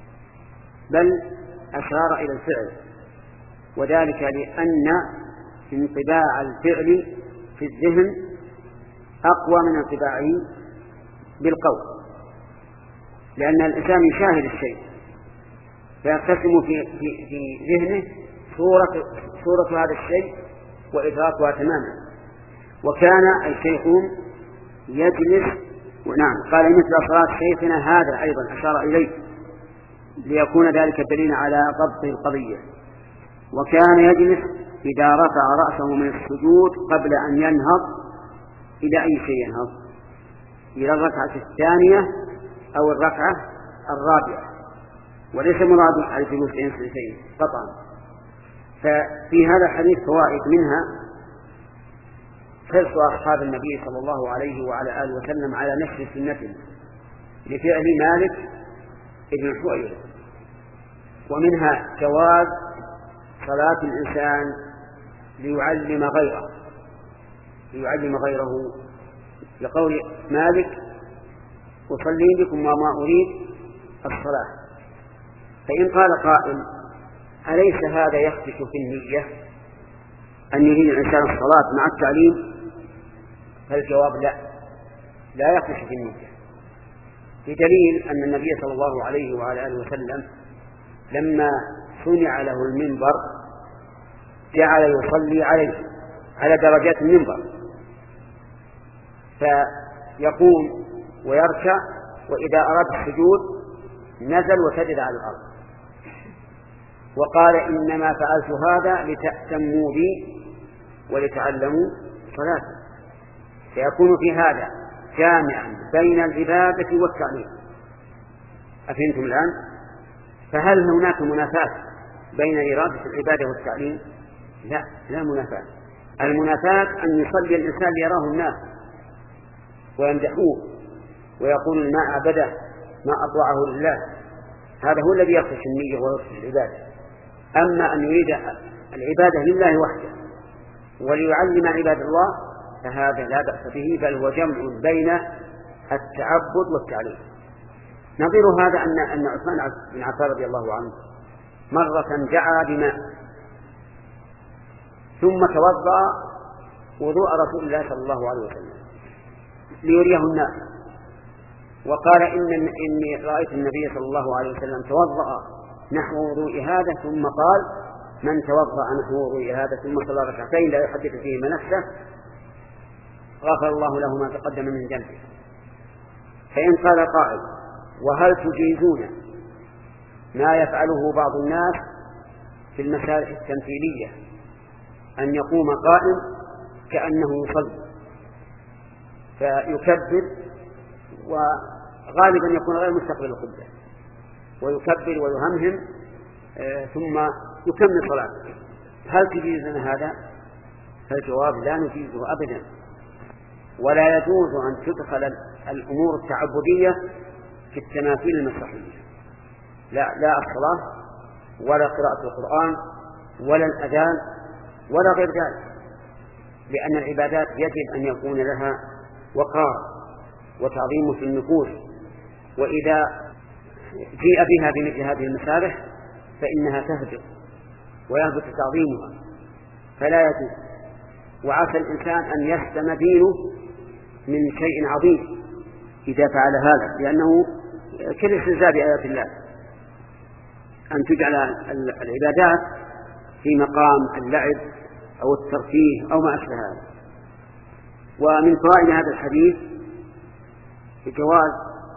بل أشار إلى الفعل، وذلك لأن انطباع الفعل في الذهن أقوى من انطباعه بالقول، لأن الإنسان يشاهد الشيء فيقتسم في, في, في ذهنه صورة, صورة هذا الشيء وإدراكها تماما. وكان الشيخ يجلس ونعم قال مثل صلاة شيخنا هذا أيضا أشار إليه ليكون ذلك دليلا على ضبط القضية. وكان يجلس إذا رفع رأسه من السجود قبل أن ينهض. إلى أي شيء ينهض؟ إلى الركعة الثانية أو الركعة الرابعة، وليس مراد على جلوس سنتين قطعا. ففي هذا الحديث فوائد، منها حرص أصحاب النبي صلى الله عليه وعلى آله وسلم على نشر سنته لفعل مالك بن الحويرث. ومنها جواز صلاة الإنسان ليعلم غيره ليعلم غيره لقول مالك أصلي بكم وما أريد الصلاة. فإن قال قائل أليس هذا يخدش في النية أن يريد الإنسان الصلاة مع التعليم؟ فالجواب لا لا يخدش في النية، بدليل أن النبي صلى الله عليه وعلى آله وسلم لما صنع له المنبر جعل يصلي عليه على درجات المنبر، فيقوم ويركع، وإذا أراد السجود نزل وسجد على الأرض، وقال إنما فعلت هذا لتأتموا بي ولتعلموا صلاتي. فيكون في هذا جامعا بين العبادة والتعليم. أفهمتم الآن؟ فهل هناك منافاة بين إرادة العبادة والتعليم؟ لا لا منافاة. المنافاة أن يصلي الإنسان ليراه الناس ويمدحوه ويقول ما عبده ما أطوعه لله، هذا هو الذي يخشى النية ويخشى العبادة. أما أن يريد العبادة لله وحده وليعلم عباد الله فهذا لا بأس به، بل هو جمع بين التعبد والتعليم. نظير هذا أن أن عثمان بن عفان رضي الله عنه مرة دعا بماء ثم توضأ وضوء رسول الله صلى الله عليه وسلم ليريه الناس، وقال إن إني رأيت النبي صلى الله عليه وسلم توضأ نحو وضوء هذا، ثم قال من توضأ نحو وضوء هذا ثم صلى ركعتين لا يحدث فيهما نفسه غفر الله له ما تقدم من ذنبه. فإن قال قائل وهل تجيزون ما يفعله بعض الناس في المسائل التمثيلية أن يقوم قائم كأنه يصلي فيكبر وغالبا يكون غير مستقبل القبلة ويكبر ويهمهم آه ثم يكمل صلاته، هل تجيزنا هذا؟ فالجواب لا نجيزه أبدا، ولا يجوز أن تدخل الأمور التعبدية في التماثيل المسرحية، لا لا الصلاة ولا قراءة القرآن ولا الأذان ولا غير ذلك، لأن العبادات يجب أن يكون لها وقار وتعظيم في النفوس، وإذا جيء بها بمثل هذه المسارح فإنها تهبط ويهبط تعظيمها، فلا يجوز. وعسى الإنسان أن يسلم دينه من شيء عظيم إذا فعل هذا، لأنه كالاستهزاء بآيات الله أن تجعل العبادات في مقام اللعب أو الترفيه أو ما أشبه هذا. ومن فوائد هذا الحديث جواز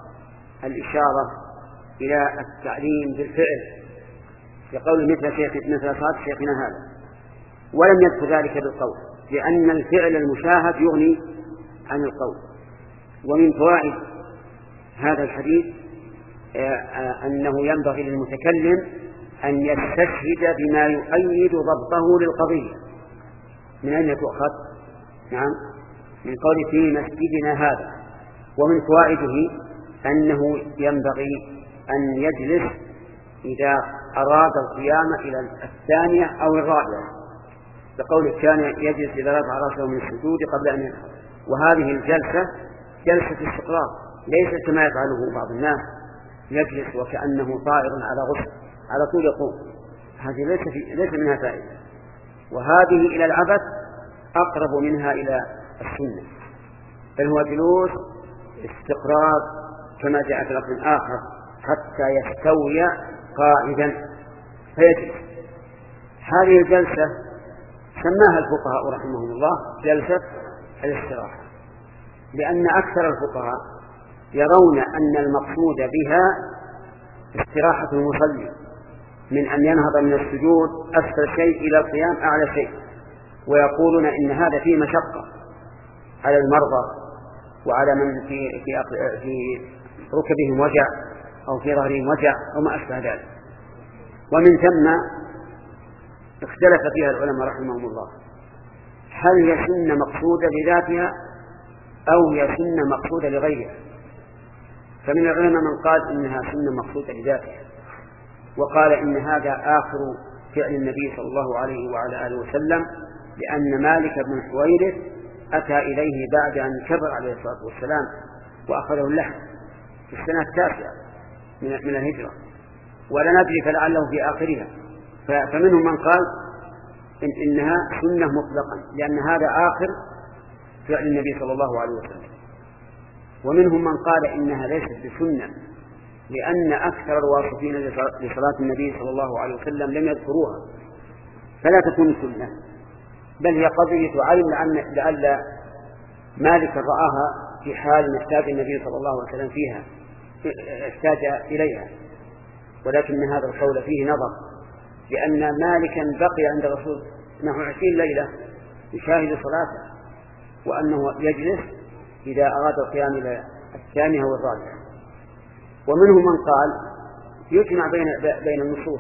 الإشارة إلى التعليم بالفعل يقول مثل شيخ مثل صاد شيخنا هذا، ولم يذكر ذلك بالقول لأن الفعل المشاهد يغني عن القول. ومن فوائد هذا الحديث أنه ينبغي للمتكلم أن يستشهد بما يؤيد ضبطه للقضية. من أين تؤخذ؟ نعم من قول في مسجدنا هذا. ومن فوائده أنه ينبغي أن يجلس إذا أراد القيام إلى الثانية أو الرابعة، بقول كان يجلس إذا رفع رأسه من السجود قبل أن ينهض. وهذه الجلسة جلسة استقرار، ليس كما يفعله بعض الناس يجلس وكأنه طائر على غصن على طول يقوم، هذه ليس, في ليس منها فائدة، وهذه إلى العبث أقرب منها إلى السنة، بل هو جلوس استقرار كما جاء في لفظ آخر حتى يستوي قاعدا فيجلس. هذه الجلسة سماها الفقهاء رحمهم الله جلسة الاستراحة، لأن أكثر الفقهاء يرون أن المقصود بها استراحة المصلي من أن ينهض من السجود أسفل شيء إلى القيام أعلى شيء، ويقولون إن هذا فيه مشقة على المرضى وعلى من في, في, في ركبهم وجع أو في ظهرهم وجع أو ما أشبه ذلك. ومن ثم اختلف فيها العلماء رحمهم الله، هل هي سنة مقصودة لذاتها أو هي سنة مقصودة لغيرها؟ فمن العلماء من قال إنها سنة مقصودة لذاتها، وقال إن هذا آخر فعل النبي صلى الله عليه وعلى آله وسلم، لأن مالك بن حويرث أتى إليه بعد أن كبر عليه الصلاة والسلام وأخذه اللحم في السنة التاسعة من الهجرة، ولا ندري فلعله في آخرها. فمنهم من قال إن إنها سنة مطلقا لأن هذا آخر فعل النبي صلى الله عليه وسلم، ومنهم من قال إنها ليست بسنة لأن أكثر الواصفين لصلاة النبي صلى الله عليه وسلم لم يذكروها فلا تكون سنة، بل هي قضية عين لعل مالك رآها في حال احتاج النبي صلى الله عليه وسلم فيها احتاج إليها. ولكن هذا القول فيه نظر، لأن مالكا بقي عند الرسول نحو عشرين ليلة يشاهد صلاته، وأنه يجلس إذا أراد القيام إلى الثانية والرابعة. ومنهم من قال يجمع بين بين النصوص،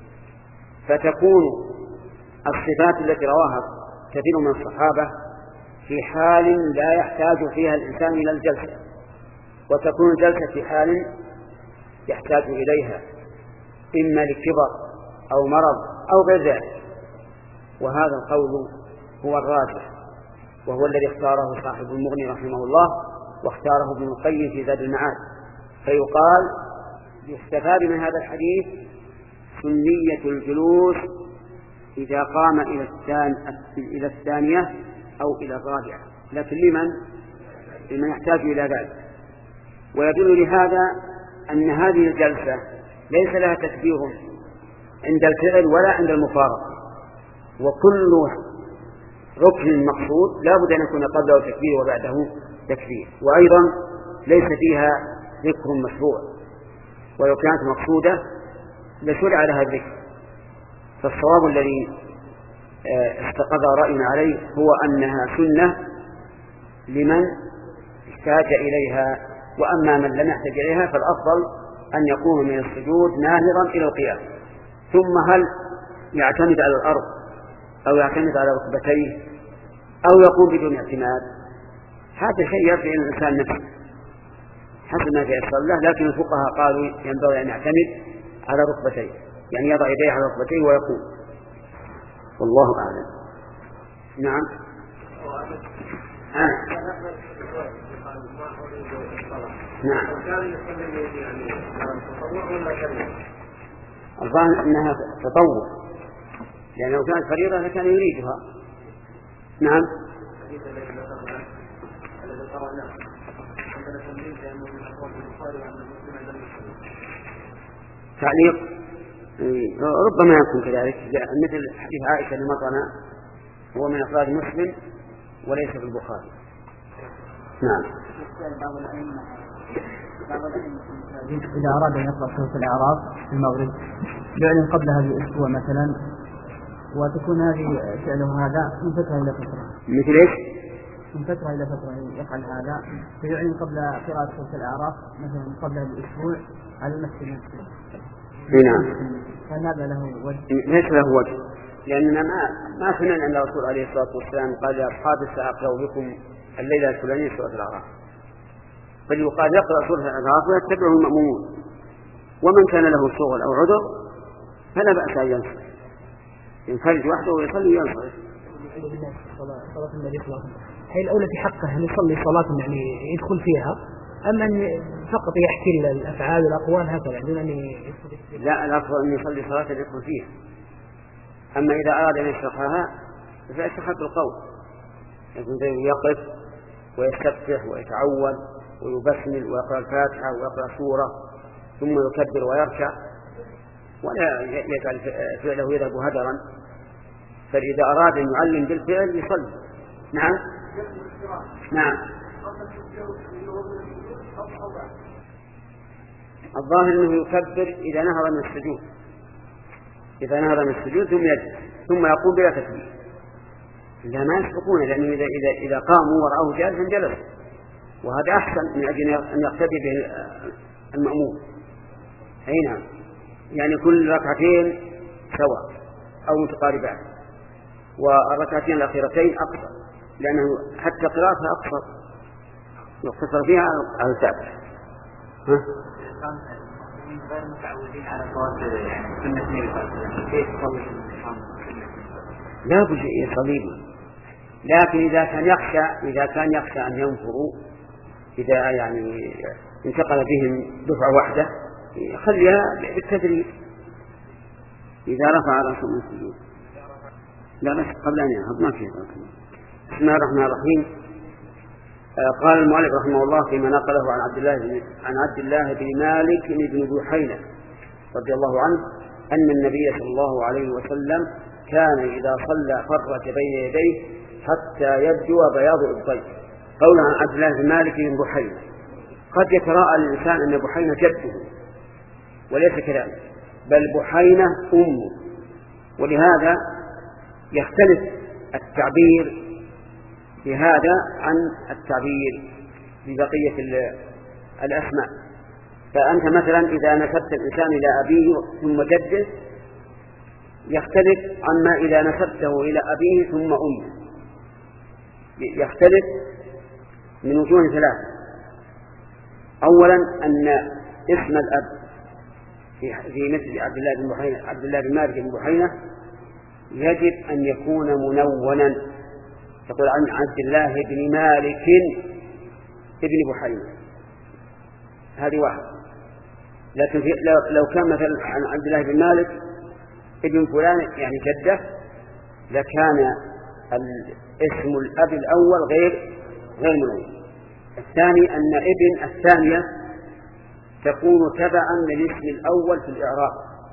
فتكون الصفات التي رواها كثير من الصحابة في حال لا يحتاج فيها الإنسان إلى الجلسة، وتكون الجلسة في حال يحتاج إليها إما لكبر أو مرض أو غير ذلك. وهذا القول هو الراجح، وهو الذي اختاره صاحب المغني رحمه الله، واختاره ابن القيم في زاد المعاد. فيقال يستفاد من هذا الحديث سنية الجلوس إذا قام إلى الثانية أو إلى الرابعة، لكن لمن لمن يحتاج إلى ذلك. ويدل لهذا أن هذه الجلسة ليس لها تكبير عند الفعل ولا عند المفارقة، وكل ركن مقصود لا بد أن يكون قبله تكبير وبعده تكبير. وأيضا ليس فيها ذكر مشروع، ولو كانت مقصودة لشرع لها الذكر. فالصواب الذي استقر رأينا عليه هو أنها سنة لمن احتاج إليها، وأما من لم يحتاج إليها فالأفضل أن يقوم من السجود ناهرا إلى القيام، ثم هل يعتمد على الأرض أو يعتمد على ركبتيه أو يقوم بدون اعتماد، هذا شيء يرجع إلى الإنسان نفسه حسب ما تيسر له. لكن الفقهاء قالوا ينبغي أن يعتمد على ركبتيه، يعني يضع يديه على ركبتيه ويقوم، والله أعلم. نعم. آه. نعم. الظاهر أنها تطوع، لأن لو كانت فريضة لكان يريدها. نعم. تعليق ربما يكون كذلك، مثل حديث عائشة لمطنا هو من أفراد مسلم وليس في البخاري. نعم. إذا أراد أن يقرأ سورة الأعراف في المغرب يعلن قبلها بأسبوع مثلا، وتكون هذه فعله هذا من فترة إلى فترة. مثل إيش؟ من فترة إلى فترة يفعل هذا، فيعلن قبل قراءة سورة الأعراف مثلا قبلها بأسبوع على نفس المسجد. نعم. فهذا له وجه؟ ليس له وجه، لأننا ما ما سمعنا أن الرسول عليه الصلاة والسلام قال لأصحابه سأقرأ لكم الليلة الفلانية سورة الأعراف، بل يقال يقرأ سورة الأعراف ويتبعه المأمومون، ومن كان له شغل أو عذر فلا بأس أن ينصرف، ينفرد وحده ويصلي وينصرف. صلاة النبي صلى الله عليه وسلم هي الأولى في حقه أن يصلي صلاة يعني يدخل فيها، أما أن فقط يحكي الأفعال والأقوال هكذا دون أن يدخل. لا، الأفضل أن يصلي صلاة يدخل فيها. أما إذا أراد أن يشرحها فيشرح بالقول، لكن يقف ويستفتح ويتعوذ ويبسمل ويقرأ الفاتحة ويقرأ سورة ثم يكبر ويركع، ولا يجعل فعله يذهب هدرا. فإذا أراد أن يعلم بالفعل يصلي. نعم. نعم. الظاهر أنه يكبر إذا نهض من السجود، إذا نهض من السجود ثم يجلس ثم يقوم بلا تكبير. إذا ما يسبقون، لأنه إذا إذا إذا قاموا ورأوه جالسا جلس، وهذا أحسن من أجل أن يقتدي به المأموم. أي نعم، يعني كل ركعتين سواء أو متقاربات. والركعتين الأخيرتين أقصر، لأنه حتى قراءتها أقصر يقتصر فيها على الفاتحة. غير متعودين على صلاة يعني سنة النبي صلى الله عليه وسلم، كيف يصلي لا بد يصلي، لكن إذا كان يخشى إذا كان يخشى أن ينفروا، إذا يعني انتقل بهم دفعة واحدة خليها بالتدريج إذا رفع رأسه من السجود. لا بس قبل أن ينهض ما فيه. بسم الله الرحمن الرحيم. قال المؤلف رحمه الله فيما نقله عن عبد الله بن عن عبد الله بن مالك بن بحينة رضي الله عنه أن النبي صلى الله عليه وسلم كان إذا صلى فرج بين يديه حتى يبدو بياض إبطيه. قول عن عبد الله بن مالك بن بحينة، قد يتراءى الإنسان أن بحينة جده وليس كذلك، بل بحينة أمه، ولهذا يختلف التعبير بهذا عن التعبير ببقية الأسماء. فأنت مثلا إذا نسبت الإنسان إلى أبيه ثم جده يختلف عما إذا نسبته إلى أبيه ثم أمه، يختلف من وجوه ثلاثة. أولا أن اسم الأب في مثل عبد الله بن بحينة عبد الله بن مالك بن بحينة يجب أن يكون منونا، تقول عن عبد الله بن مالك ابن بحينة، هذه واحد. لكن لو كان مثلا عن عبد الله بن مالك ابن فلان يعني جده لكان اسم الأب الأول غير غير منون. الثاني أن ابن الثانية تكون تبعا للاسم الأول في الإعراب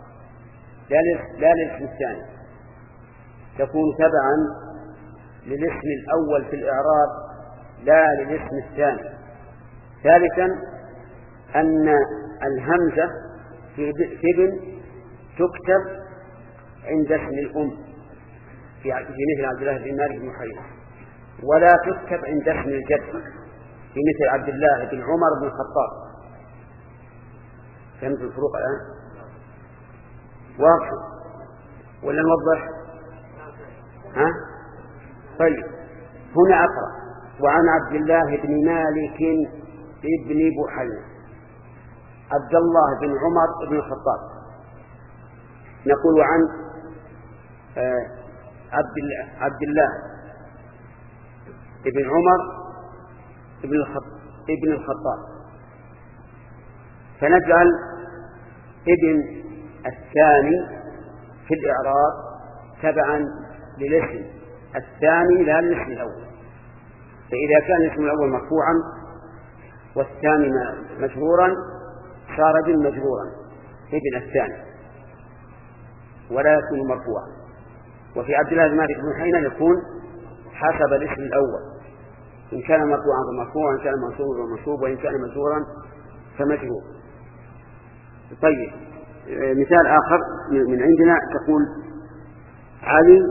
لا للاسم الثاني، تكون تبعا للاسم الأول في الإعراب لا للاسم الثاني. ثالثا أن الهمزة في ابن تكتب عند اسم الأم في مثل عبد الله بن مالك بن بحينة، ولا تكتب عند اسم الجد في مثل عبد الله بن عمر بن الخطاب. فهمت الفروق الآن؟ واضح ولا نوضح؟ ها؟ طيب هنا أقرأ وعن عبد الله بن مالك ابن بحينة عبد الله بن عمر بن الخطاب. نقول عن آه عبد الله عبد الله ابن عمر ابن الخطاب ابن الخطاب فنجعل ابن الثاني في الإعراب تبعا للاسم الثاني لا للاسم الأول. فإذا كان الاسم الأول مرفوعا والثاني مجرورا صار ابن مجرورا ابن الثاني ولا يكون مرفوعا. وفي عبد الله بن مالك بن بحينة يكون حسب الاسم الأول، إن كان مرفوعا فمرفوع، وإن كان منصوبا فمنصوب، وإن كان مجرورا فمجرور. طيب مثال آخر من عندنا تقول علي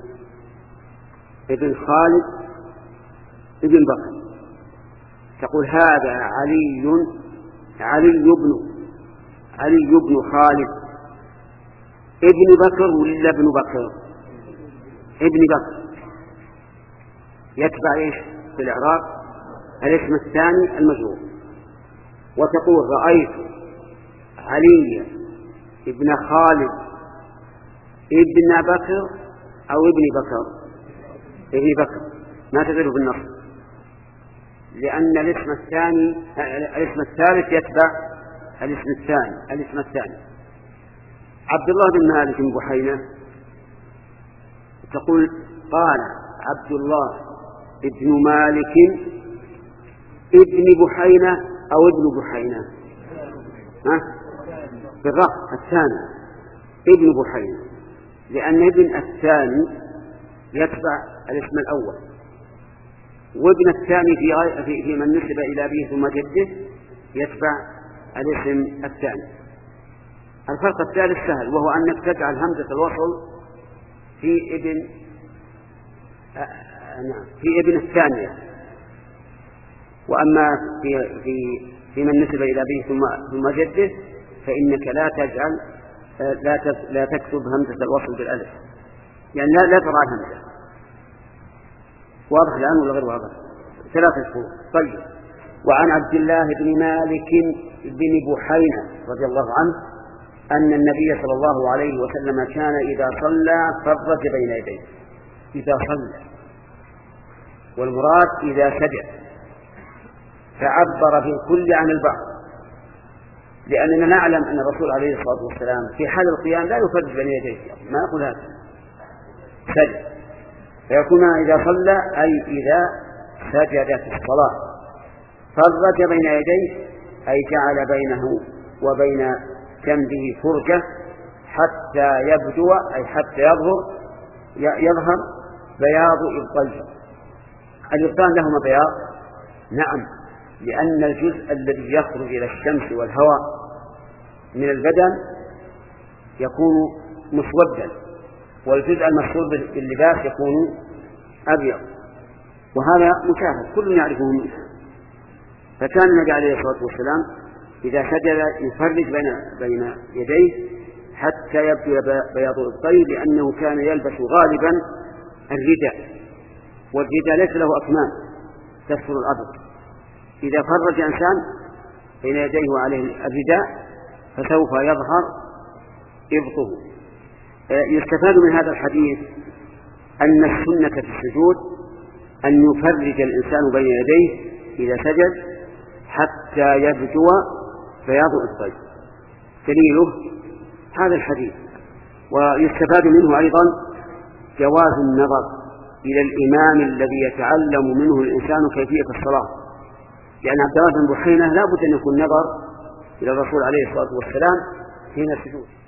ابن خالد ابن بكر، تقول هذا علي علي بن علي بن خالد ابن بكر ولا ابن بكر؟ ابن بكر. يتبع ايش في الإعراب؟ الاسم الثاني المجرور. وتقول رأيت علي ابن خالد ابن بكر أو ابن بكر ابن بكر، ما تغيره بالنص، لأن الاسم الثاني الاسم الثالث يتبع الاسم الثاني الاسم الثاني. عبد الله بن مالك بن بحينة تقول قال عبد الله ابن مالك ابن بحينة أو ابن بحينة، ها بالرفع الثاني ابن بحينة، لأن ابن الثاني يتبع الاسم الأول، وابن الثاني في في في من نسب إلى أبيه ثم جده يتبع الاسم الثاني. الفرق الثالث سهل، وهو أنك تجعل همزة الوصل في ابن آه نعم في ابن الثانية. وأما في في في من نسب إلى أبيه ثم ثم جده فإنك لا تجعل لا لا تكتب همزة الوصل بالألف، يعني لا, لا ترى الهمزة. واضح الآن ولا غير واضح؟ ثلاثة شهور. طيب. وعن عبد الله بن مالك بن بحينة رضي الله عنه أن النبي صلى الله عليه وسلم كان إذا صلى فرج بين يديه. إذا صلى، والمراد إذا سجد، فعبر بالكل عن البعض، لأننا نعلم أن الرسول عليه الصلاة والسلام في حال القيام لا يفرج بين يديه، ما يقول هذا، سجد، فيكون إذا صلى أي إذا سجد في الصلاة فرج بين يديه، أي جعل بينه وبين جنبه فرجة حتى يبدو، أي حتى يظهر يظهر بياض إبطيه. الإبطان لهما بياض؟ نعم، لأن الجزء الذي يخرج إلى الشمس والهواء من البدن يكون مسودا، والجزء المسود باللباس يكون أبيض، وهذا مشاهد كل يعرفه منه. فكان النبي عليه الصلاة والسلام إذا سجد يفرج بين بين يديه حتى يبدو بياض إبطيه، لأنه كان يلبس غالبا الرداء، والرداء ليس له أكمام تستر الأرض. إذا فرج إنسان بين يديه وعليه الرداء فسوف يظهر إبطه. يستفاد من هذا الحديث أن السنة في السجود أن يفرج الإنسان بين يديه إذا سجد حتى يبدو بياض إبطيه. دليله هذا الحديث. ويستفاد منه أيضا جواز النظر إلى الإمام الذي يتعلم منه الإنسان كيفية الصلاة، لأن عبد الله بن بحينة لا بد أن يكون نظر إلى الرسول عليه الصلاة والسلام حين السجود.